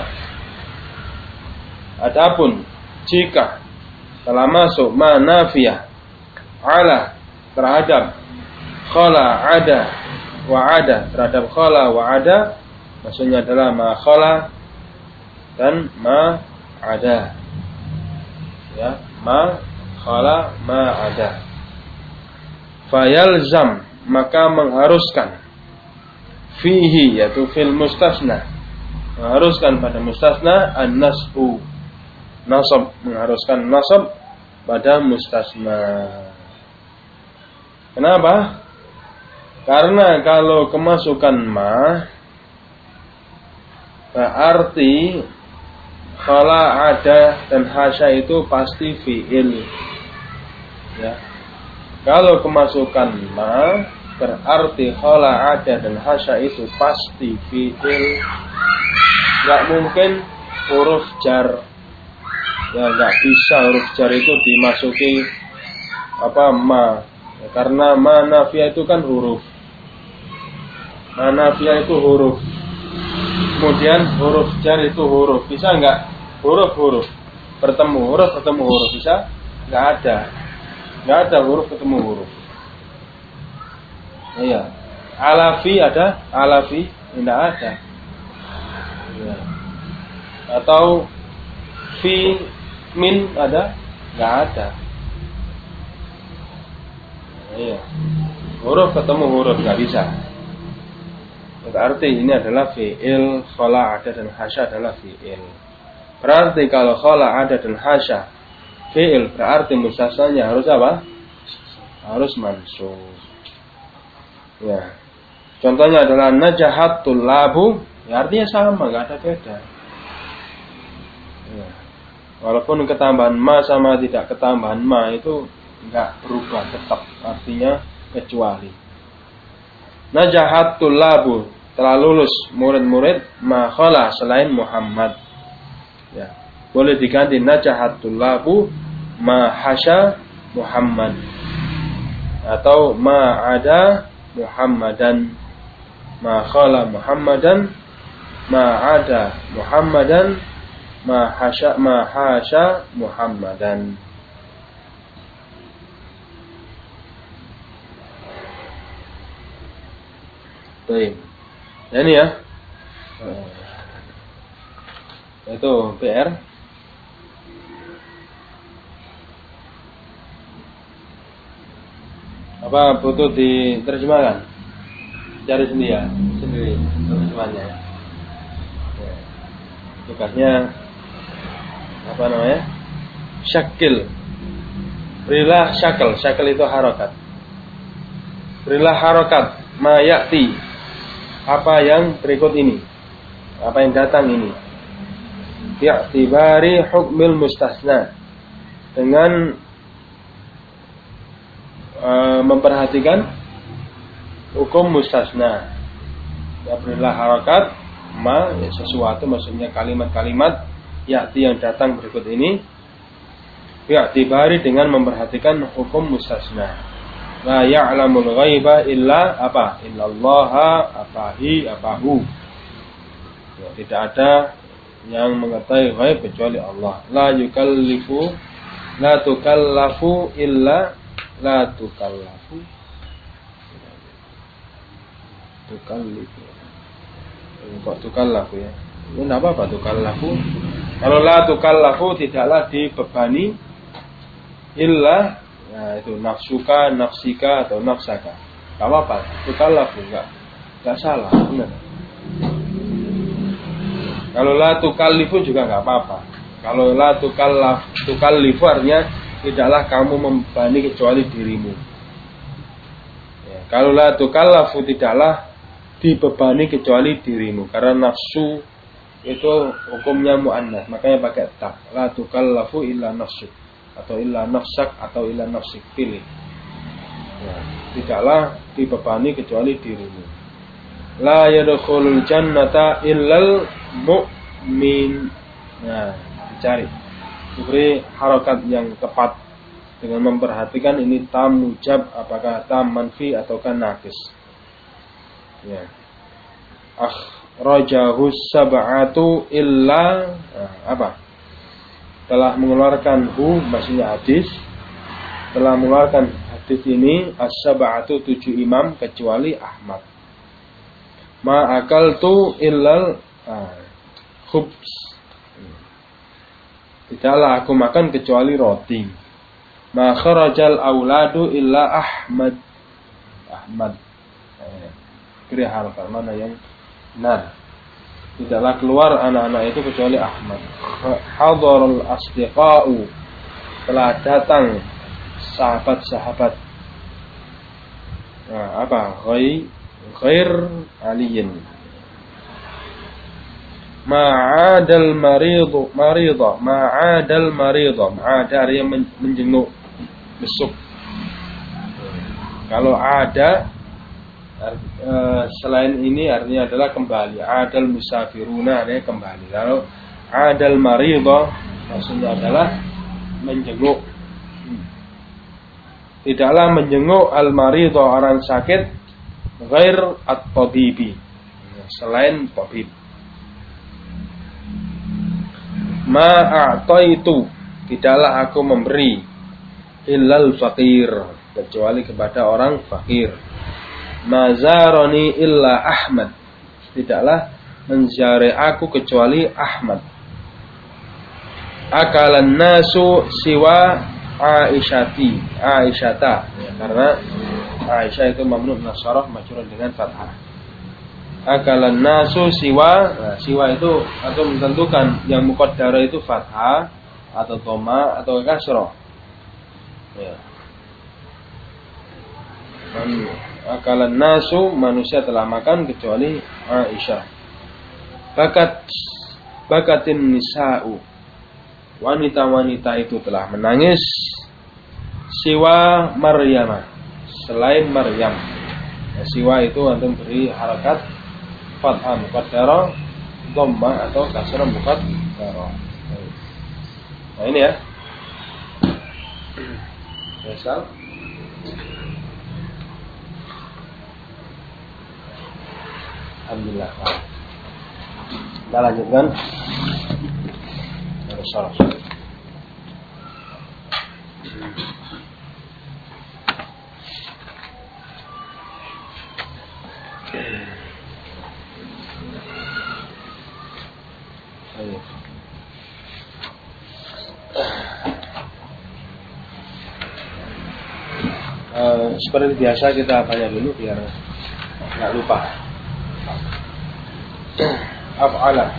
S1: Adapun jika telah masuk ma nafiyah ala terhadap khala, ada wa ada, terhadap khala wa ada, maksudnya adalah ma khala dan ma ada. Ya, ma khala ma ada. Fayalzam, maka mengharuskan fihi, yaitu fil mustasna, mengharuskan pada mustasna an-nasbu, nasab, mengharuskan nasab pada mustasna. Kenapa? Karena kalau kemasukan ma berarti khala, ada dan hasya itu pasti fi'il. Ya. Kalau kemasukan ma berarti khala, ada dan hasya itu pasti fi'il. Enggak mungkin huruf jar. Ya nggak bisa huruf jar itu dimasuki ma. Ya, karena ma nafiyah itu kan huruf. Ma nafiyah itu huruf. Kemudian huruf jar itu huruf. Bisa nggak huruf bertemu huruf bisa? Nggak ada huruf ketemu huruf. Iya. Alafi ada? Alafi tidak ada. Ya. Atau fi min ada? Nggak ada. Iya. Huruf ketemu huruf nggak bisa. Berarti ini adalah fi'il, khala ada dan hasya adalah fi'il. Berarti kalau khala ada dan hasya fi'il, berarti mustasnanya harus apa? Harus mansub. Ya. Contohnya adalah najahat tullabu, ya artinya sama, nggak ada beda. Ya. Walaupun ketambahan ma sama tidak ketambahan ma itu nggak berubah, tetap artinya kecuali. Najahat tullabu, telah lulus murid-murid ma khala selain Muhammad. Ya. Boleh diganti najahat tullabu ma hasya Muhammad atau ma ada Muhammadan, ma khala Muhammadan, ma ada Muhammadan, ma hasya Muhammadan. Baik. Ini ya. Itu PR. Apa butuh diterjemahkan? Cari sendiri terjemahannya. Ya. Tugasnya apa namanya? Syakil. Berilah syakil itu harokat. Berilah harokat ma ya'ti, apa yang berikut ini, apa yang datang ini. Bi'tibari hukmil mustasna, dengan memperhatikan hukum mustasna. Ya, berilah harokat ma, ya, sesuatu, maksudnya kalimat-kalimat ya'ti yang datang berikut ini. Bi'tibari, dengan memperhatikan hukum mustasna. La ya'lamul ghaiba illa apa? Illallaha apahu. Ya, tidak ada yang mengetahui ghaib kecuali Allah. La tukallafu illa la tukallafu. Tukallifu. Kok tukallafu ya? Ini apa tukallafu? Kalau la tukallafu tidaklah dibebani illa, nah itu nafsuka, nafsika atau nafsaka. Gak apa-apa, tukallafu enggak salah, benar. Kalau la tukallifu juga enggak apa-apa. Kalau la tukallifu artinya tidaklah kamu membebani kecuali dirimu. Ya, kalau la tukallafu tidaklah dibebani kecuali dirimu, karena nafsu itu hukumnya muannats, makanya pakai ta. La tukallafu illa nafsuk, atau illa nafsak, atau illa nafsik, pilih. Ya, tidaklah dibebani kecuali dirimu. La yadkhulul jannata illal mu'min. Nah, dicari. Diberi harokat yang tepat dengan memperhatikan ini tam mujab, apakah tam manfi ataukah naqis. Ya. Akhrajahu sab'atu illa, apa? Telah mengeluarkan maksudnya hadis, telah mengeluarkan hadis ini as-sab'atu 7 imam kecuali Ahmad. Ma akaltu illal khubz, tidaklah aku makan kecuali roti. Ma kharajal auladu illa Ahmad. Kira harfa mana yang benar? Tidaklah keluar anak-anak itu kecuali Ahmad. Hadarul asdiqa'u, telah datang sahabat-sahabat. Nah, apa? Ghair aliyin. Ma'adal maridu, ma'adal maridu. Ma'ada yang menjenguk, besuk. Kalau ada selain ini artinya adalah kembali. Adal musafiruna, artinya kembali. Kalau adal maridu Maksudnya adalah menjenguk. Tidaklah menjenguk al-maridha orang sakit ghair at-tabibi, selain tabib. Ma a'taitu, tidaklah aku memberi illal faqir, kecuali kepada orang fakir. Ma zarani illa Ahmad, tidaklah menziarahi aku kecuali Ahmad. Akalan nasu siwa Aisyata, ya, karena Aisyah itu mamnu nasarah majrur dengan fathah. Akalan nasu siwa, nah, siwa itu atau menentukan yang muqaddara itu fathah atau dhamma atau kasrah. Ya. Akalan nasu, manusia telah makan kecuali Aisyah. Bakatin nisa'u, wanita-wanita itu telah menangis. Siwa Maryam, selain Maryam. Ya, siwa itu antum beri harakat fathah muqaddara, dhamma atau kasrah muqaddara. Nah ini ya. Misal alhamdulillah. Kita lanjutkan. Salah. Seperti biasa kita tanya dulu biar nggak lupa. Af'ala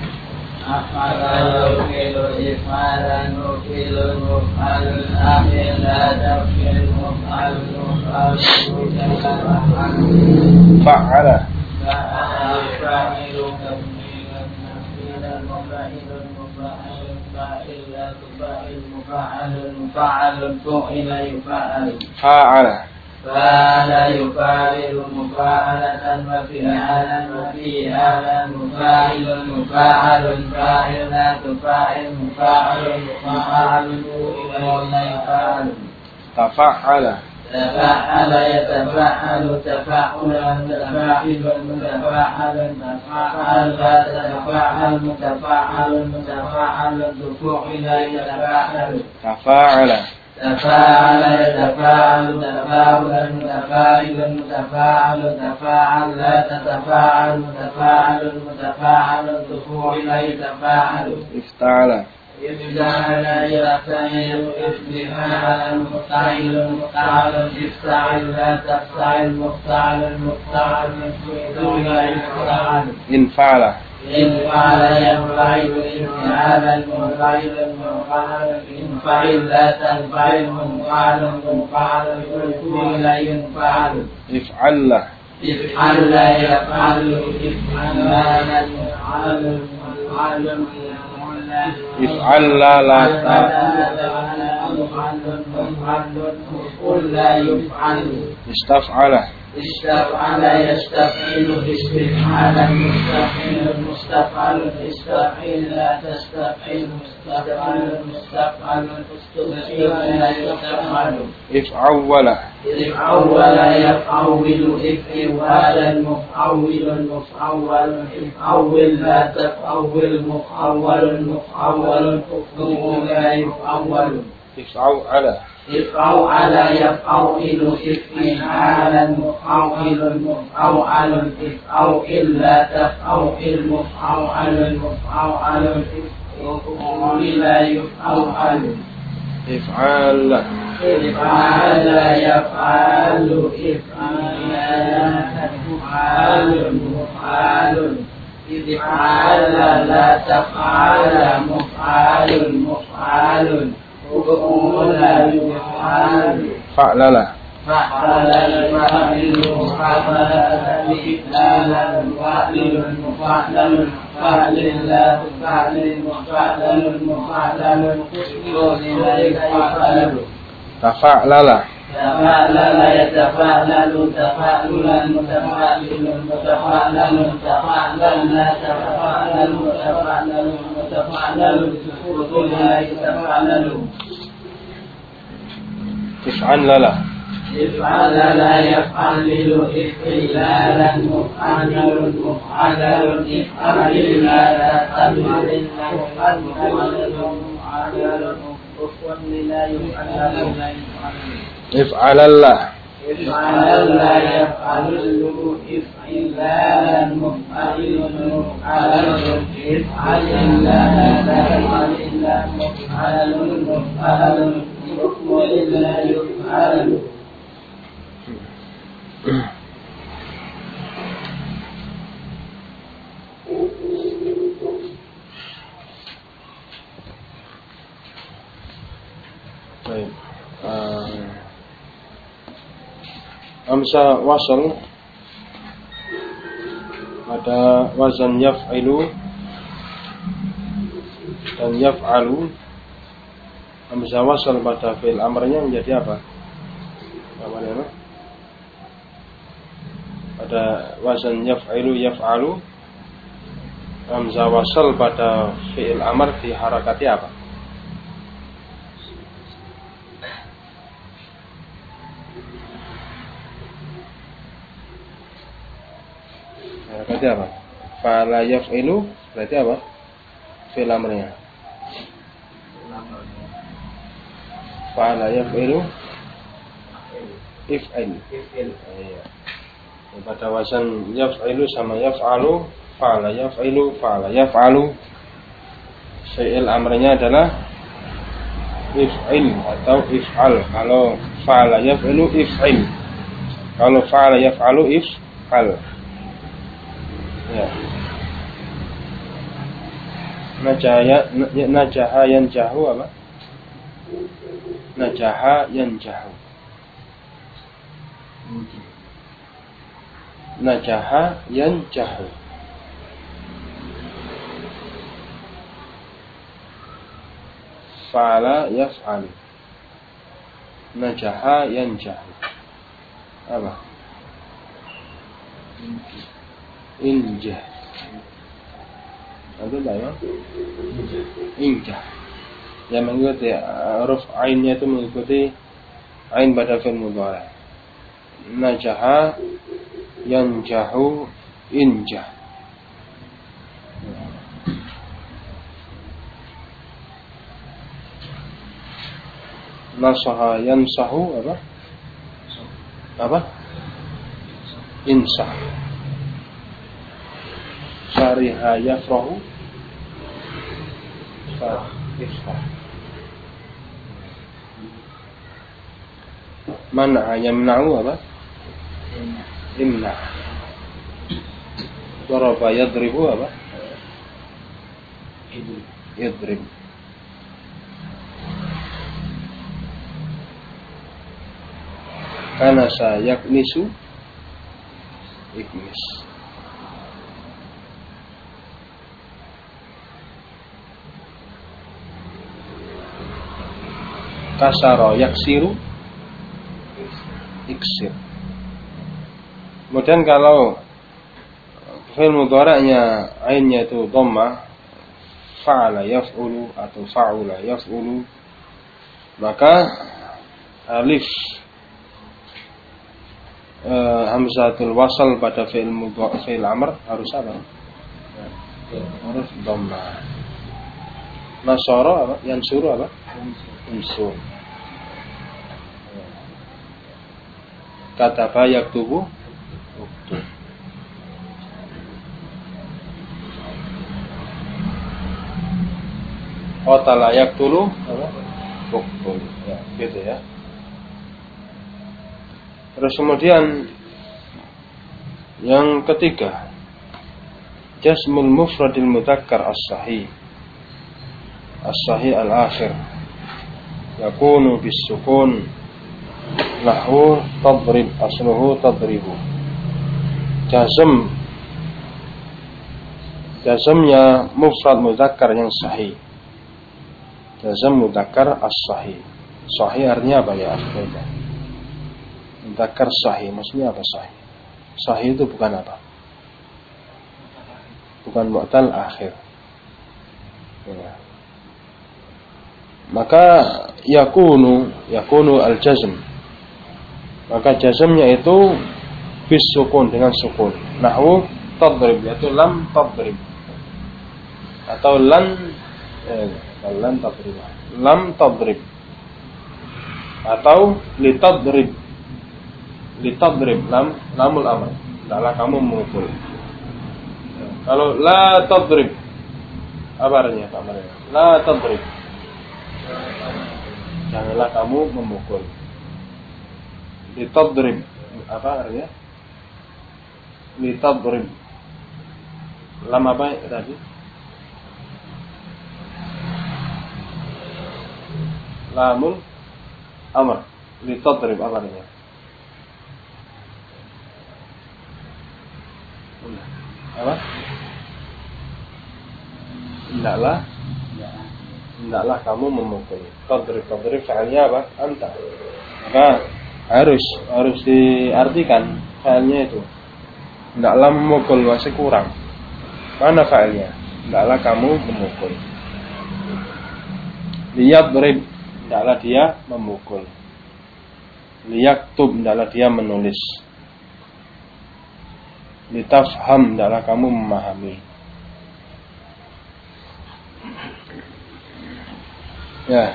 S1: yuqilu if'alan nuqilun muf'alun akhir la taf'il muf'alun fa'ala fa'ilu tamyilan nafilan mufa'ilun mufa'alun fa'il la tufa'il mufa'alun mufa'alun fu'ila yufa'al fa'ala فعل يفاعل مفاعلة وفعالا وفعالا مفاعل مفاعل فاعل لا تفاعل مفاعل مفاعل وإلى يفعل تفعل يتفعل تفاعلا متفاعل متفاعل تفاعل لا تتفاعل متفاعل متفاعل تفعل يتفاعل تفاعل يتفاعل تفاعلا متفاعلا متفاعل تفاعل لا تتفاعل متفاعل متفاعل تفعل يتفاعل افتعل يفتعل افتعالا مفتعل مفتعل افتعل لا تفتعل مفتعل مفتعل يفتعل انفعل ينفعل ينفعل انفعالا منفعلا منفعلا انفعل لا تنفعل منفعلا منفعلا فعل ينفعل افعل يفعل افعالا مفعل افعل لا تفعل لا يفعل استفعل يستفعل استفعالا مستفعل مستفعل استفعل لا تستفعل مستفعل مستفعل استفعل لا يستفعل افعول يفعول افعالا مفعول مفعول افعول لا تفعول مفعول مفعول فعول لا يفعول افعول يفعل افعالا مفعول مفعول افعل لا تفعل مفعول مفعول فعول لا يفعل افعال يفعل افعالا مفعول مفعول افعل لا تفعل مفعول مفعول لا يفعل فعل الفاعل فعلا فاعل مفعل فعل لا تفعل مفعل مفعل لا يفعل تفعل يتفعل تفعلا متفعل متفعلا تفعلا لا تفعل متفعل
S2: وتفعلل بسكون لا تفعلل
S1: تفعلل
S2: افعل لا يفعلل افعلالا مفعلل مفعلل افعللا لا تفعلل مفعلل مفعلل وكن لا يفعلل
S1: افعلل
S2: افعل لا يفعلل افعلالا مفعلل مفعلل افعللا لا تفعلل مفعلل مفعلل وكن لا يفعلل.
S1: Baik. Hamzah wasl pada wazan yaf'ilu dan yaf'alu. Hamzah wasl pada fi'il amrnya menjadi apa? Namanya? Pada wazan yaf'ilu yaf'alu, hamzah wasl pada fi'il amr diharakati apa? Berarti apa? Fa'ala yaf'ilu berarti apa? Fi'il amrnya. Fa'ala yaf'ilu if'il. Iya. Pada wazan yaf'ilu sama yaf'alu, fa'ala yaf'ilu, fa'ala yaf'alu. Fi'il amrnya adalah if'il atau if'al. Kalau fa'ala yaf'ilu if'il. Kalau fa'ala yaf'alu if'al. Ya. Najaha yanjahu apa? Najaha yanjahu. Najaha yanjahu. Fa'ala yaf'alu. Najaha yanjahu. Apa? Injah. Itu lah ya. Injah. Yang mengikuti huruf ainnya itu mengikuti ain pada fi'il mudhari'. Najaha yanjahu injah. Nasaha yansahu apa? Apa? Insah. Fariha yafrahu Fa'ifrah. Mana yamna'u apa? Imna. Daraba yadribu apa? Yadrib. Kanasa yaknisu iknis. Kasara yaksiru iksir. Kemudian kalau fi'il mudhari'nya ainnya itu dhammah, fa'ala yaf'ulu atau fa'ula yaf'ulu, maka alif hamzatul wasal pada fi'il amr harus apa? Harus dhammah. Nasara apa? Yansuru apa? Yansur. Kataba yaktubu uktub. Qatala yaktulu uktub. Ya, gitu ya. Terus kemudian yang ketiga, jasmul mufradil mudzakkar as-sahih. As-sahih al-akhir yakunu bis-sukun nahwu tadrib, asluhu tadribu. Jazmnya mufrad mudzakkar yang sahih. Jazm mudzakkar as-sahih. Sahih artinya apa ya? Mudzakkar sahih maksudnya apa sahih? Sahih itu bukan apa? Bukan mu'tal akhir. Ya. Maka yakunu al-jazm. Maka jazmnya itu bis sukun, dengan sukun. Nahwu tadrib, yaitu lam tadrib. Atau lan tadrib. Lam tadrib. Atau litadrib. Litadrib, lamul amr. Tidaklah kamu memukul. Kalau la tadrib, apa artinya Pak Maria? La tadrib, janganlah kamu memukul. Litadrib, apa artinya? Litadrib, lam apa tadi? Lamul amr. Litadrib, apa artinya? Apa? Hendaklah kamu memukul. Tadrib fa'ilnya apa? Anta. Maka harus diartikan fa'ilnya itu. Hendaklah memukul, masih kurang. Mana fa'ilnya? Hendaklah kamu memukul. Liyadrib, hendaklah dia memukul. Liyaktub, hendaklah dia menulis. Litafham, hendaklah kamu memahami. Ya.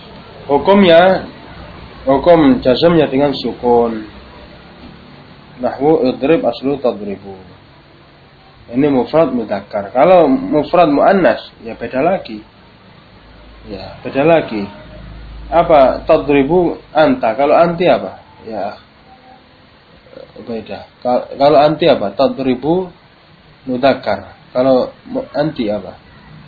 S1: Hukum jazmnya dengan sukun. Nahwu idrib aslu tadribu. Ini mufrad mudzakkar. Kalau mufrad muannas ya beda lagi. Ya, beda lagi. Apa tadribu anta? Kalau anti apa? Ya beda. Kalau anti apa? Tadribu mudzakkar. Kalau anti apa?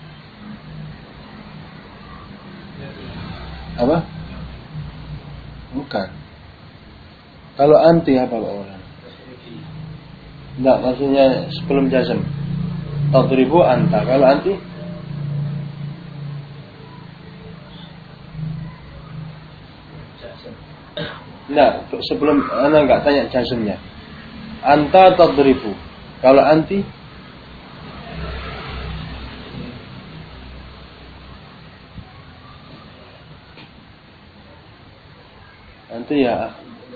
S1: Apa? Bukan. Kalau anti apa Pak Maulana? Enggak, maksudnya sebelum jazm. Tadribu anta. Kalau anti? Enggak, sebelum ana enggak tanya jazmnya. Anta tadribu. Kalau anti? Anti ya.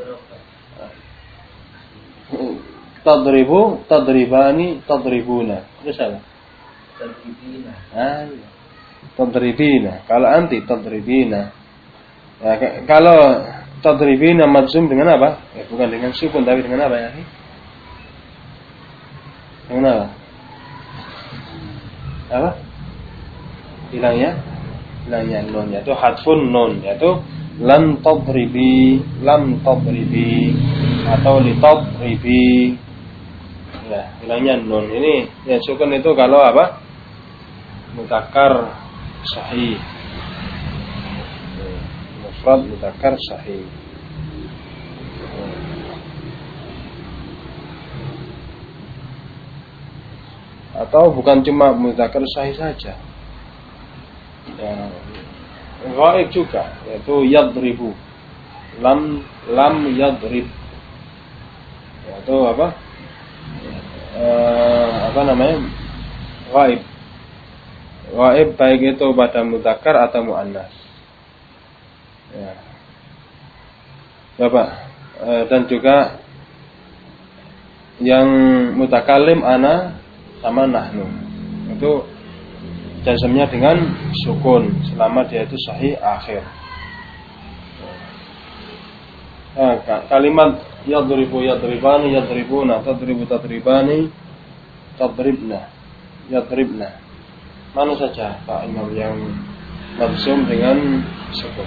S1: Tadribu, tadribani, tadribuna. Itu salah.
S2: Tadribina.
S1: Tadribina. Kalau anti tadribina. Ya, kalau tadribina majzum dengan apa? Ya, bukan dengan sukun tapi dengan apa ya? Dengan apa? Apa? Hilangnya nun, yaitu hadfun nun, yaitu lam tadribi atau litadribi. Ya, hilangnya nun. Ini ya sukun itu kalau apa? Mudzakkar sahih. Mufrad mudzakkar sahih. Atau bukan cuma mudzakkar sahih saja. Ya, ghaib juga, yaitu yadribu. Lam yadrib. Yaitu apa? Apa namanya? Ghaib. Ghaib baik itu pada mudzakkar atau muannas. Ya. Bapak, dan juga yang mutakallim ana sama nahnu. Itu jazmnya dengan sukun selama dia itu sahih akhir. Kalimat yadribu yadribani yadribuna tadribu tadribani tadribna yadribna. Mana saja Pak Imam yang majzum dengan sukun?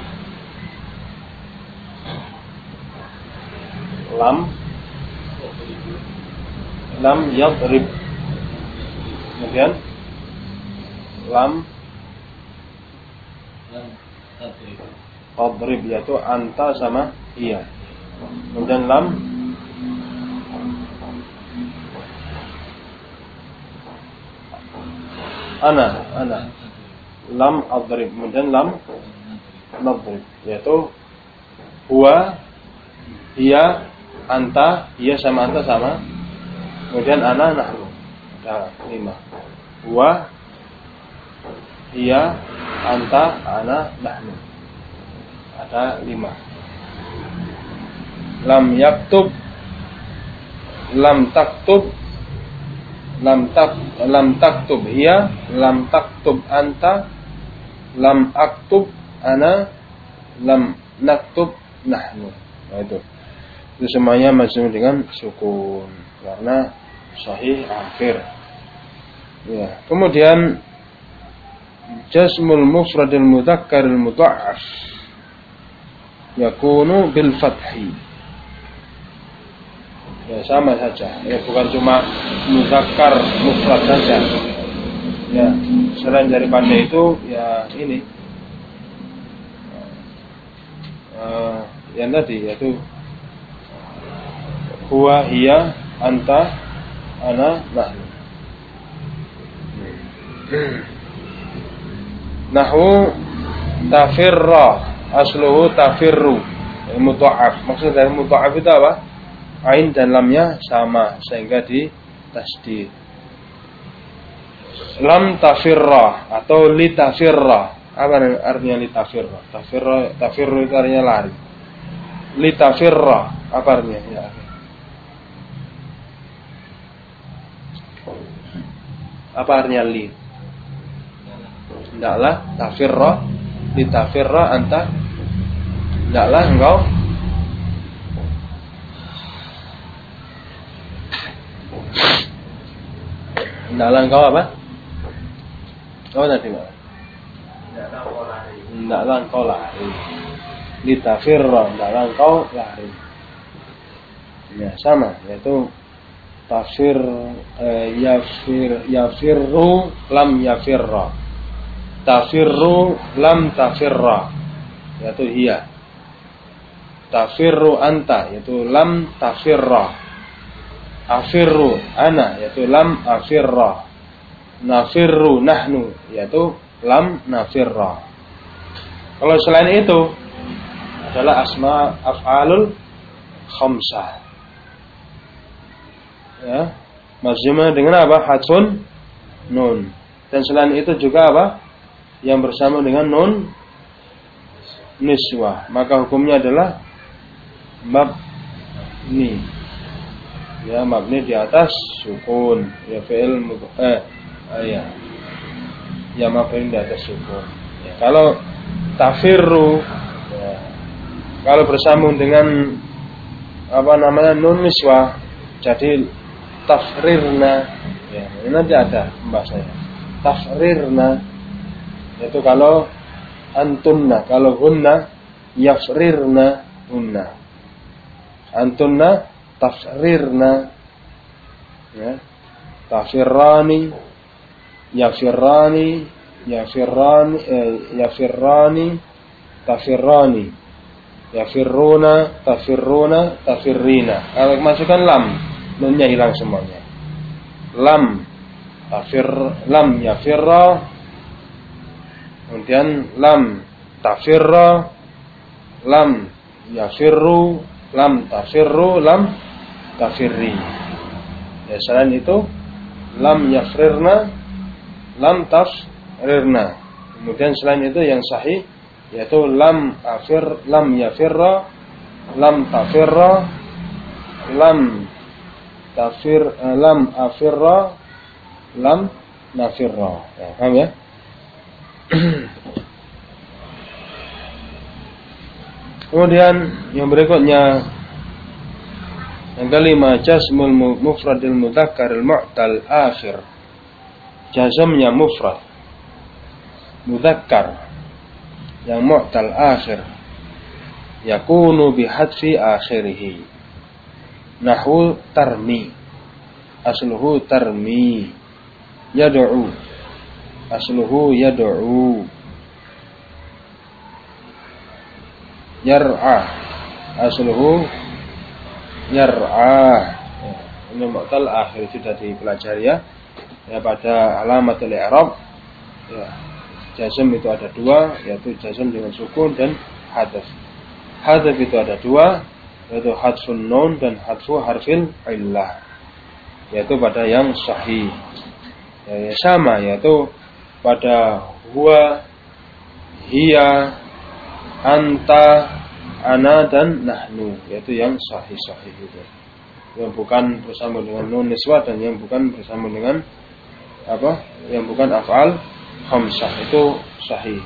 S1: Lam yadrib. Kemudian lam tadrib, yaitu anta sama iya. Kemudian lam ana lam adrib. Kemudian lam nadrib, yaitu huwa, iya, anta, iya sama anta sama. Kemudian ana nahnu. Ada 5. Huwa, hiya, anta, ana, nahnu. Ada 5. Lam yaktub, lam taktub, lam taktub hiya, lam taktub anta, lam aktub ana, lam naktub nahnu. Nah itu semuanya masih dengan sukun karena sahih akhir. Ya. Kemudian jasmul mufradil mudzakkaril mudha'af yakunu bil fathi. Ya sama saja. Ya bukan cuma mudzakkar mufrad saja. Ya, selain daripada itu ya ini yang tadi yaitu huwa, hiya, anta, ana, nahnu. Nahwu tafirra, asluhu tafirru, mudha'af. Maksud dari mudha'af itu apa? Ain dan lamnya sama sehingga di tasdid. Lam tafirra atau li tafirra. Apa artinya li tafirra? Tafirru itu artinya lari. Li tafirra apa artinya? Ya. Apa artinya li? Tidaklah tafirra, li tafirra anta. Tidaklah engkau apa? Kau tadi apa? Tidaklah engkau lari. Li tafirra, tidaklah engkau lari. Ya sama, yaitu tafir yafirru lam yafirra, tafirru lam tafirra, yaitu hiya. Tafirru anta, yaitu lam tafirra. Afirru ana, yaitu lam afirra. Nafirru nahnu, yaitu lam nafirra. Kalau selain itu adalah asma af'alul khamsah. Ya, majzuma dengan apa? Hadfun nun. Dan selain itu juga apa? Yang bersama dengan nun niswah. Maka hukumnya adalah mabni. Ya, mabni di atas sukun. Ya fi'il ya. Ya mabni di atas sukun. Ya, kalau tafirru ya, kalau bersambung dengan apa namanya nun niswah jadi tafrirna, ya nanti ada pembahasannya. Tafrirna itu kalau antunna, kalau hunna yafrirna hunna. Antunna tafrirna, ya. Tafirrani, yafirrani, yafirrani, tafirrani, yafirruna, tafirruna, tafirrina. Kalau masukkan lam, nunnya hilang semuanya. Lam yafirra, kemudian lam tafirra, lam yafirru, lam tafirru, lam tafirri. Ya, selain itu lam yafrirna, lam tafrirna. Kemudian selain itu yang sahih yaitu lam yafirra, lam tafirra, lam afirra, lam nafirra. Ya, paham ya? Kemudian yang berikutnya yang kelima, jazmul mufradil mudzakkaril mu'tal akhir. Jazmnya mufrad mudzakkar yang mu'tal akhir yakunu bihadfi akhirih. Nahwu tarmi, asluhu tarmi. Yad'u, asluhu yad'u. Yar'a, asluhu yar'a. Ini mu'tal akhir sudah dipelajari ya. Ya pada alamatul i'rab ya, jazm itu ada 2, yaitu jazm dengan sukun dan hadf. Hadf itu ada 2, yaitu hadfun nun dan hadfu harfil illah, yaitu pada yang sahih ya, sama, yaitu pada huwa, hiya, anta, ana dan nahnu, yaitu yang sahih itu. Yang bukan bersambung dengan nun niswah dan yang bukan bersambung dengan apa? Yang bukan af'al khamsah itu sahih.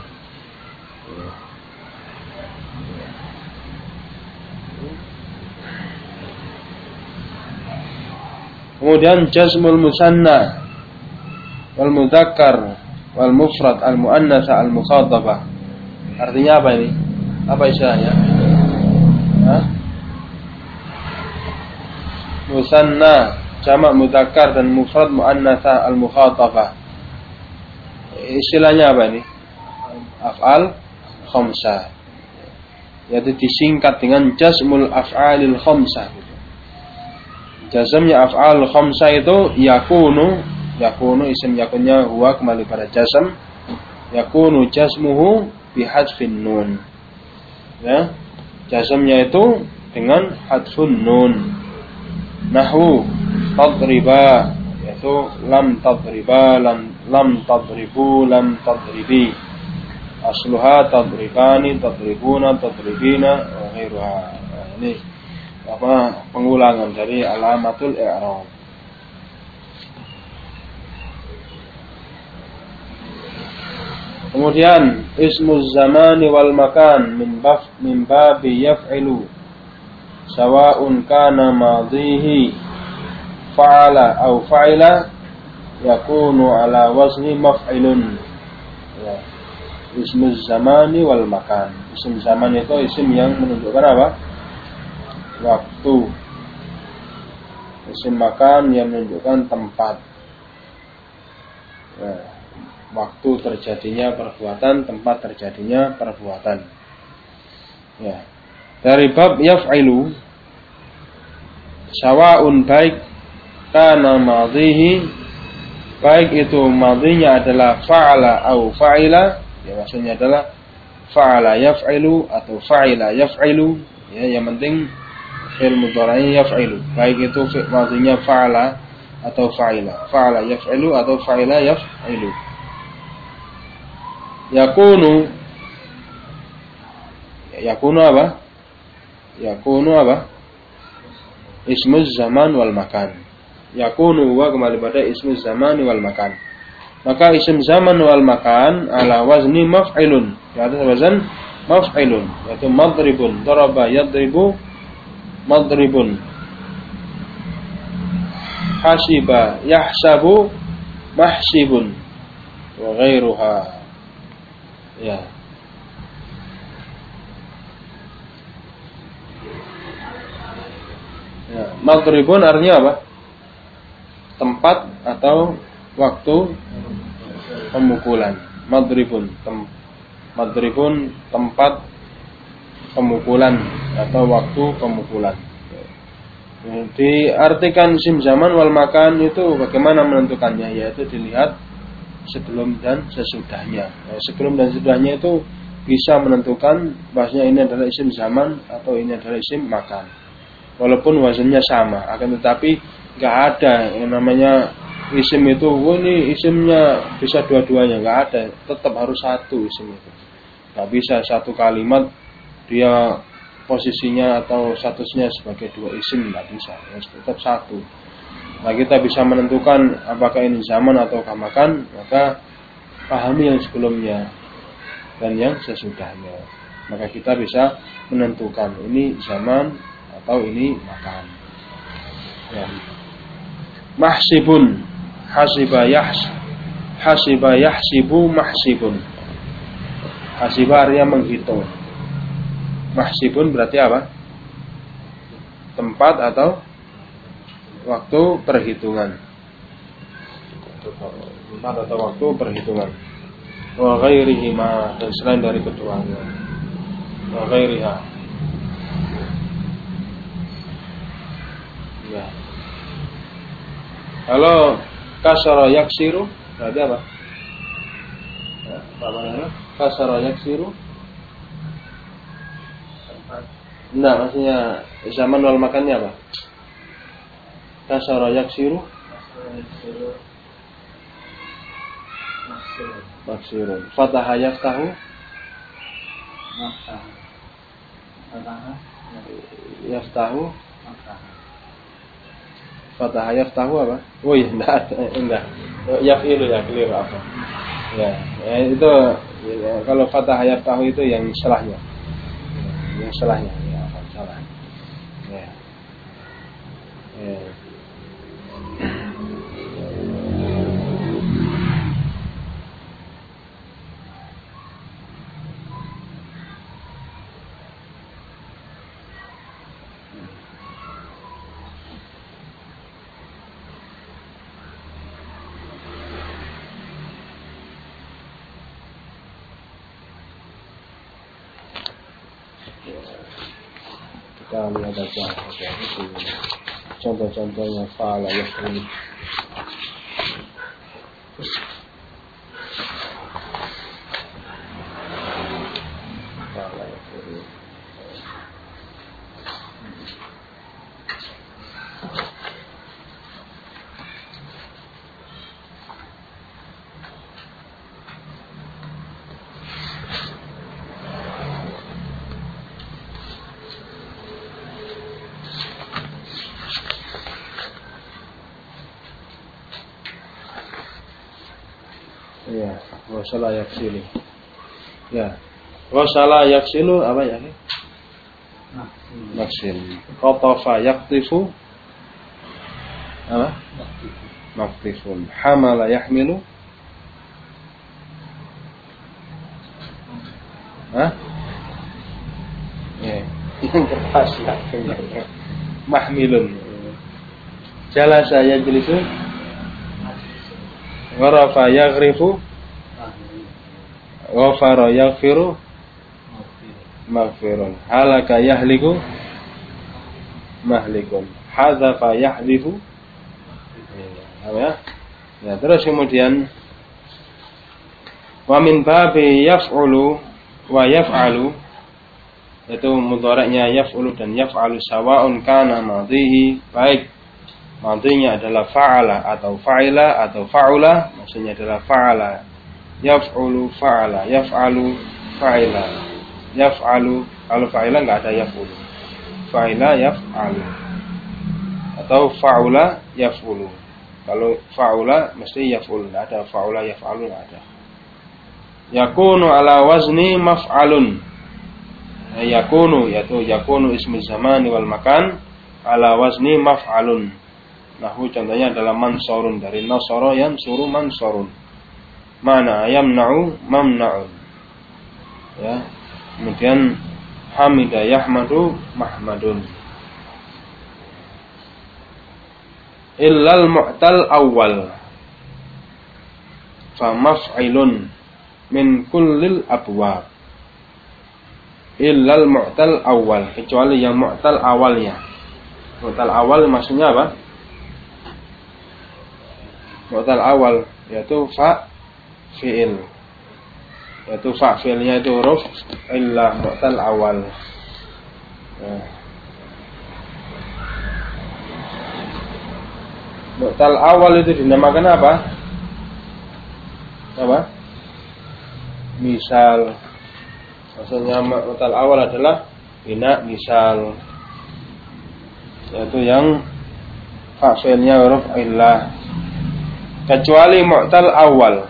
S1: Kemudian jazmul musanna wal mudzakkar wal mufrad al muannatsa al mukhatabah. Artinya apa ini? Apa istilahnya? Musanna, jamak mudzakkar dan mufrad muannatsa al mukhatabah. Istilahnya apa ini? Af'al khamsah. Yaitu disingkat dengan jazmul af'alil khamsah. Jazamnya af'al khamsah itu yakunu isim yakunnya huwa kembali pada jazam. Yakunu jazmuhu bihadfin nun. Ya. Jazamnya itu dengan hadfun nun. Nahwu tadriba, yaitu lam tadriba, lam tadribu, lam tadribi. Asluha tadribani, tadribuna, tadribina wa ghairuha. Ini apa pengulangan dari alamatul i'rab. Kemudian ismuz zamani wal makan min babi yaf'ilu sawa'un kana madhihi fa'ala aw fa'ila yakunu ala wazni maf'ilun. Ya. Ismuz zamani wal makan. Isim zaman itu isim yang menunjukkan apa? Waktu. Isim makan yang menunjukkan tempat. Nah, waktu terjadinya perbuatan, tempat terjadinya perbuatan. Ya. Dari bab yaf'ilu, sawa'un baik kana madhihi, baik itu madhinya adalah fa'ala atau fa'ila, ya maksudnya adalah fa'ala yaf'ilu atau fa'ila yaf'ilu, ya yang penting fi'il mudhari'nya yaf'ilu, baik itu fi'il madhinya fa'ala atau fa'ila, fa'ala yaf'ilu atau fa'ila yaf'ilu. Yakunu apa? Yakunu apa? Ismuz zaman wal makan. Yakunu huwa kembali pada ismuz zaman wal makan. Maka isim zaman wal makan ala wazni maf'ilun. Ya, atas wazan maf'ilun, yaitu madribun, daraba yadribu, madribun. Hasiba yahsabu, mahsibun wa ghairuha. Ya. Ya, madribun artinya apa? Tempat atau waktu pemukulan. Madribun tempat pemukulan atau waktu pemukulan. Diartikan isim zaman wal makan itu bagaimana menentukannya, yaitu dilihat sebelum dan sesudahnya. Sebelum dan sesudahnya itu bisa menentukan bahasanya ini adalah isim zaman atau ini adalah isim makan. Walaupun wazannya sama, akan tetapi nggak ada yang namanya isim itu, ini isimnya bisa dua-duanya, nggak ada. Tetap harus satu isim itu. Nggak bisa satu kalimat dia posisinya atau statusnya sebagai dua isim, nggak bisa. Tetap satu. Nah, kita bisa menentukan apakah ini zaman atau makan, maka pahami yang sebelumnya dan yang sesudahnya. Maka kita bisa menentukan ini zaman atau ini makan. Ya. Mahsibun, hasiba yahsibu, mahsibun. Hasiba artinya menghitung. Mahsibun berarti apa? Tempat atau waktu perhitungan. Tempat atau waktu perhitungan. Wa ghairihima, dan selain dari keduanya. Wa ghairiha. Ya. Kalau kasara yaksiru berarti apa? Ya, apa namanya? Kasara yaksiru. Enggak, maksudnya zaman wal makannya apa? Kasara yaksiru. maksirun. Fataha yaftahu
S2: Maftah. Fataha.
S1: yaftahu.
S2: Maftah.
S1: Fataha yaftahu apa? Oh iya, enggak. Yafilu ya, keliru apa? Ya, itu ya, kalau fataha yaftahu itu yang salahnya. Yang salahnya, ya, salah. Ya. Ya. Kita lihat aja itu contoh-contohnya fa'ala yaf'ulu. Fa'ala yaf'ulu. Ya, wasala yaksilu. Ya, wasala yaksilu apa ya? Maksil. Qatafa yaktifu. Apa? Maktifun. Hamala yahmilu. Hah? Ya, yang kertas ya. Mahmilun. Jalasa yajlisu. Gharafa yaghrifu. Ghafara yaghfiru. Maghfirun. Halaka yahliku. Mahlikun. Hadzafa yahdifu. Ya. Ya, terus kemudian wa min babi yaf'ulu wa yaf'alu, yaitu mudhari'nya yaf'ulu dan yaf'alu sawa'un kana madhihi, baik madhinya adalah fa'ala atau fa'ila atau fa'ula, maksudnya adalah fa'ala yaf'ulu fa'ala, yaf'alu fa'ila, yaf'alu, kalau fa'ila enggak ada yaf'ulu, fa'ila yaf'alu, atau fa'ula yaf'ulu. Kalau fa'ula mesti yaf'ul, enggak ada fa'ula yaf'alu, enggak ada. Yakunu ala wazni maf'alun. Yakunu, yaitu yakunu ismi zamani wal makan ala wazni maf'alun. Nahu contohnya adalah mansurun, dari nasara yansuru mansurun. Mana yamna'u mamna'un. Ya. Kemudian hamida yahmadu mahmadun. Illal mu'tal awal fa maf'ilun min kullil abwab. Illal mu'tal awal, kecuali yang mu'tal awalnya. Mu'tal awal maksudnya apa? Mu'tal awal yaitu fa fi'il, yaitu fa fi'ilnya itu huruf illah, mu'tal awal. Nah. Mu'tal awal itu dinamakan apa? Apa? Misal. Maksudnya mu'tal awal adalah bina misal, yaitu yang fa'ilnya huruf illah. Kecuali mu'tal awal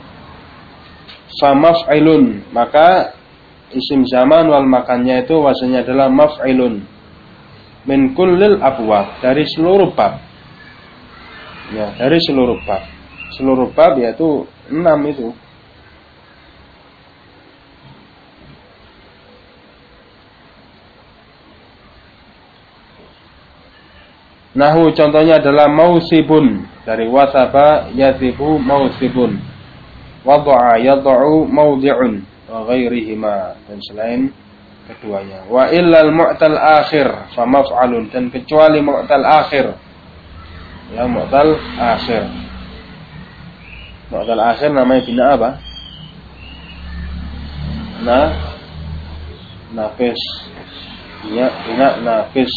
S1: fa maf'ilun, maka isim zaman wal makannya itu wasannya adalah maf'ilun min kullil abwab, dari seluruh bab. Ya, dari seluruh bab. Seluruh bab yaitu 6 itu. Nahu contohnya adalah mausibun, dari wasaba yasibu mausibun, wada'a yada'u mawdi'un, wa ghairihima, dan selain keduanya. Wa illal mu'tal akhir fa maf'alun, dan kecuali mu'tal akhir. Ya, mu'tal akhir. Mu'tal akhir namanya bina apa? Nafis. Ya, bina nafis.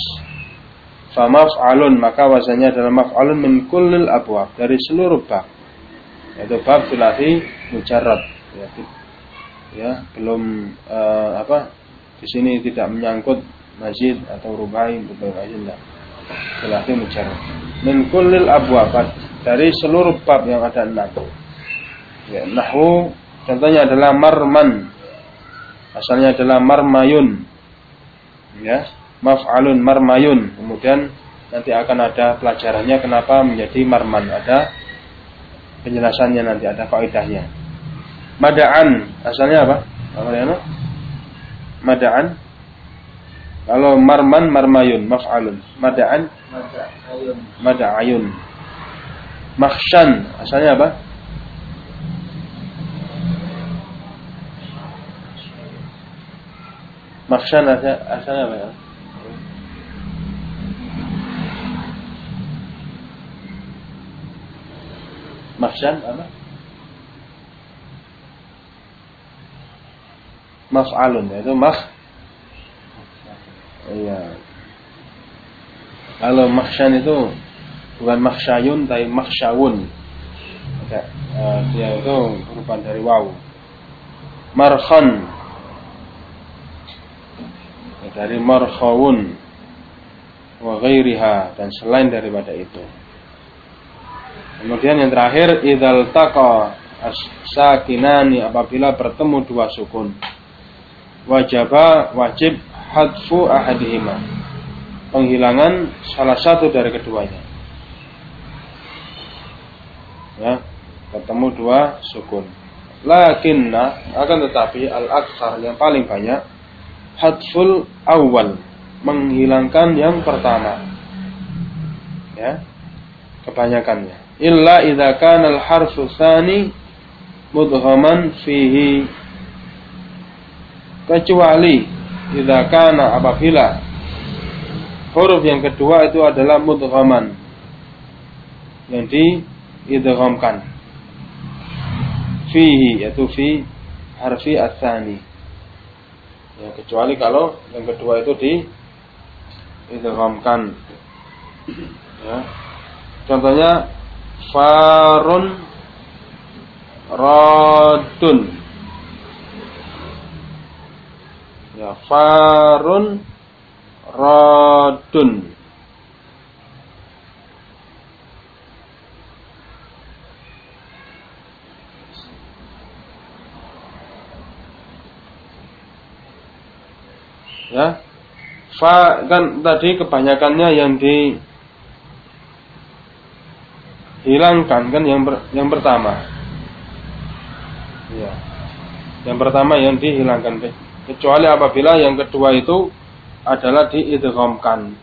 S1: Fa maf'alun, maka wazannya adalah maf'alun min kullil abwab, dari seluruh bab. Yaitu bab sulasi mujarrad. Ya, belum di sini tidak menyangkut mazid atau rubai atau lainnya. Sulasi mujarrad. Min kullil abwab, dari seluruh bab yang ada 6. Ya, nahwu contohnya adalah marman. Asalnya adalah marmayun. Ya, maf'alun marmayun. Kemudian nanti akan ada pelajarannya kenapa menjadi marman. Ada penjelasannya nanti, ada kaidahnya. Mada'an, asalnya apa? Mada'an. Kalau marman marmayun, maf'alun. Mada'an mada'ayun. Makhshan, asalnya apa? Makhshan asalnya apa ya? Makhshan apa? Maf'alun, itu iya. Kalau makhshan itu bukan makhsyayun tapi makhsyawun. Dia itu perubahan dari waw. Markhan dari markhawun wa ghairiha, dan selain daripada itu. Kemudian yang terakhir, idzal taqa as-sakinani, apabila bertemu dua sukun, wajib hadfu ahadihima, penghilangan salah satu dari keduanya. Ya, bertemu dua sukun. Lakinna, akan tetapi al-aktsar, yang paling banyak, hadful awal, menghilangkan yang pertama. Ya, kebanyakannya. Illa idza kana al-harfu tsani mudghaman fihi, kecuali idza kana, apabila huruf yang kedua itu adalah mudghaman, yang diidghamkan, fihi, yaitu fi harfi ats-tsani. Ya, kecuali kalau yang kedua itu diidghamkan. Ya. Contohnya farun radun. Ya, farun radun. Ya, fa kan tadi kebanyakannya yang dihilangkan kan yang pertama. Ya, yang pertama yang dihilangkan, kecuali apabila yang kedua itu adalah diidghamkan.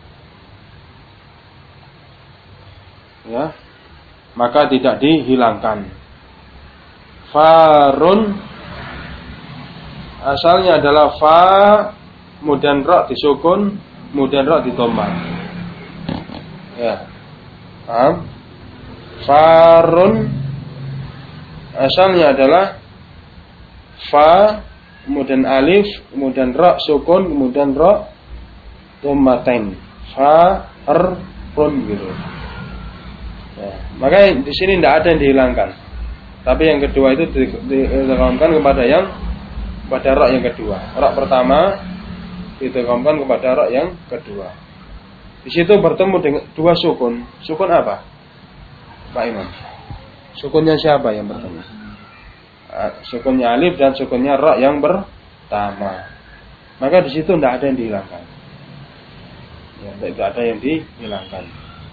S1: Ya, maka tidak dihilangkan. Farun asalnya adalah fa, kemudian ra disukun, kemudian ra didhammah. Ya. Paham? Farun asalnya adalah fa, kemudian alif, kemudian ra sukun, kemudian ra dhammatain. Farun gitu. Ya. Maka di sini tidak ada yang dihilangkan. Tapi yang kedua itu didhammakan kepada ra yang kedua. Ra pertama didhammakan kepada ra yang kedua. Di situ bertemu dengan dua sukun. Sukun apa, Pak Imam? Sukunnya siapa yang bertemu? Sukunnya alif dan sukunnya ra yang pertama. Maka di situ tidak ada yang dihilangkan. Ya, tidak ada yang dihilangkan.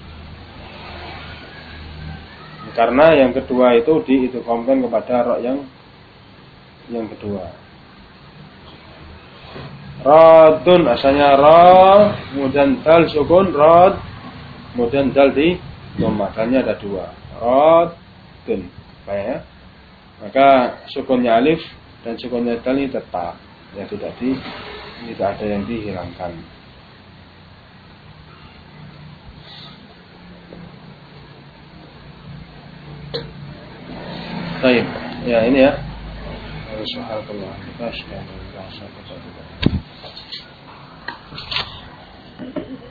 S1: Karena yang kedua itu diidghamkan kepada ra yang kedua. Radun asalnya ra, kemudian dal sukun, rad, kemudian dal di dhamma. Dalnya ada dua. Radun. Baik ya. Maka sukunnya alif dan sukunnya dal ini tetap. Ya, tidak ada yang dihilangkan. Baik. Ya, ini ya. Subhanallah.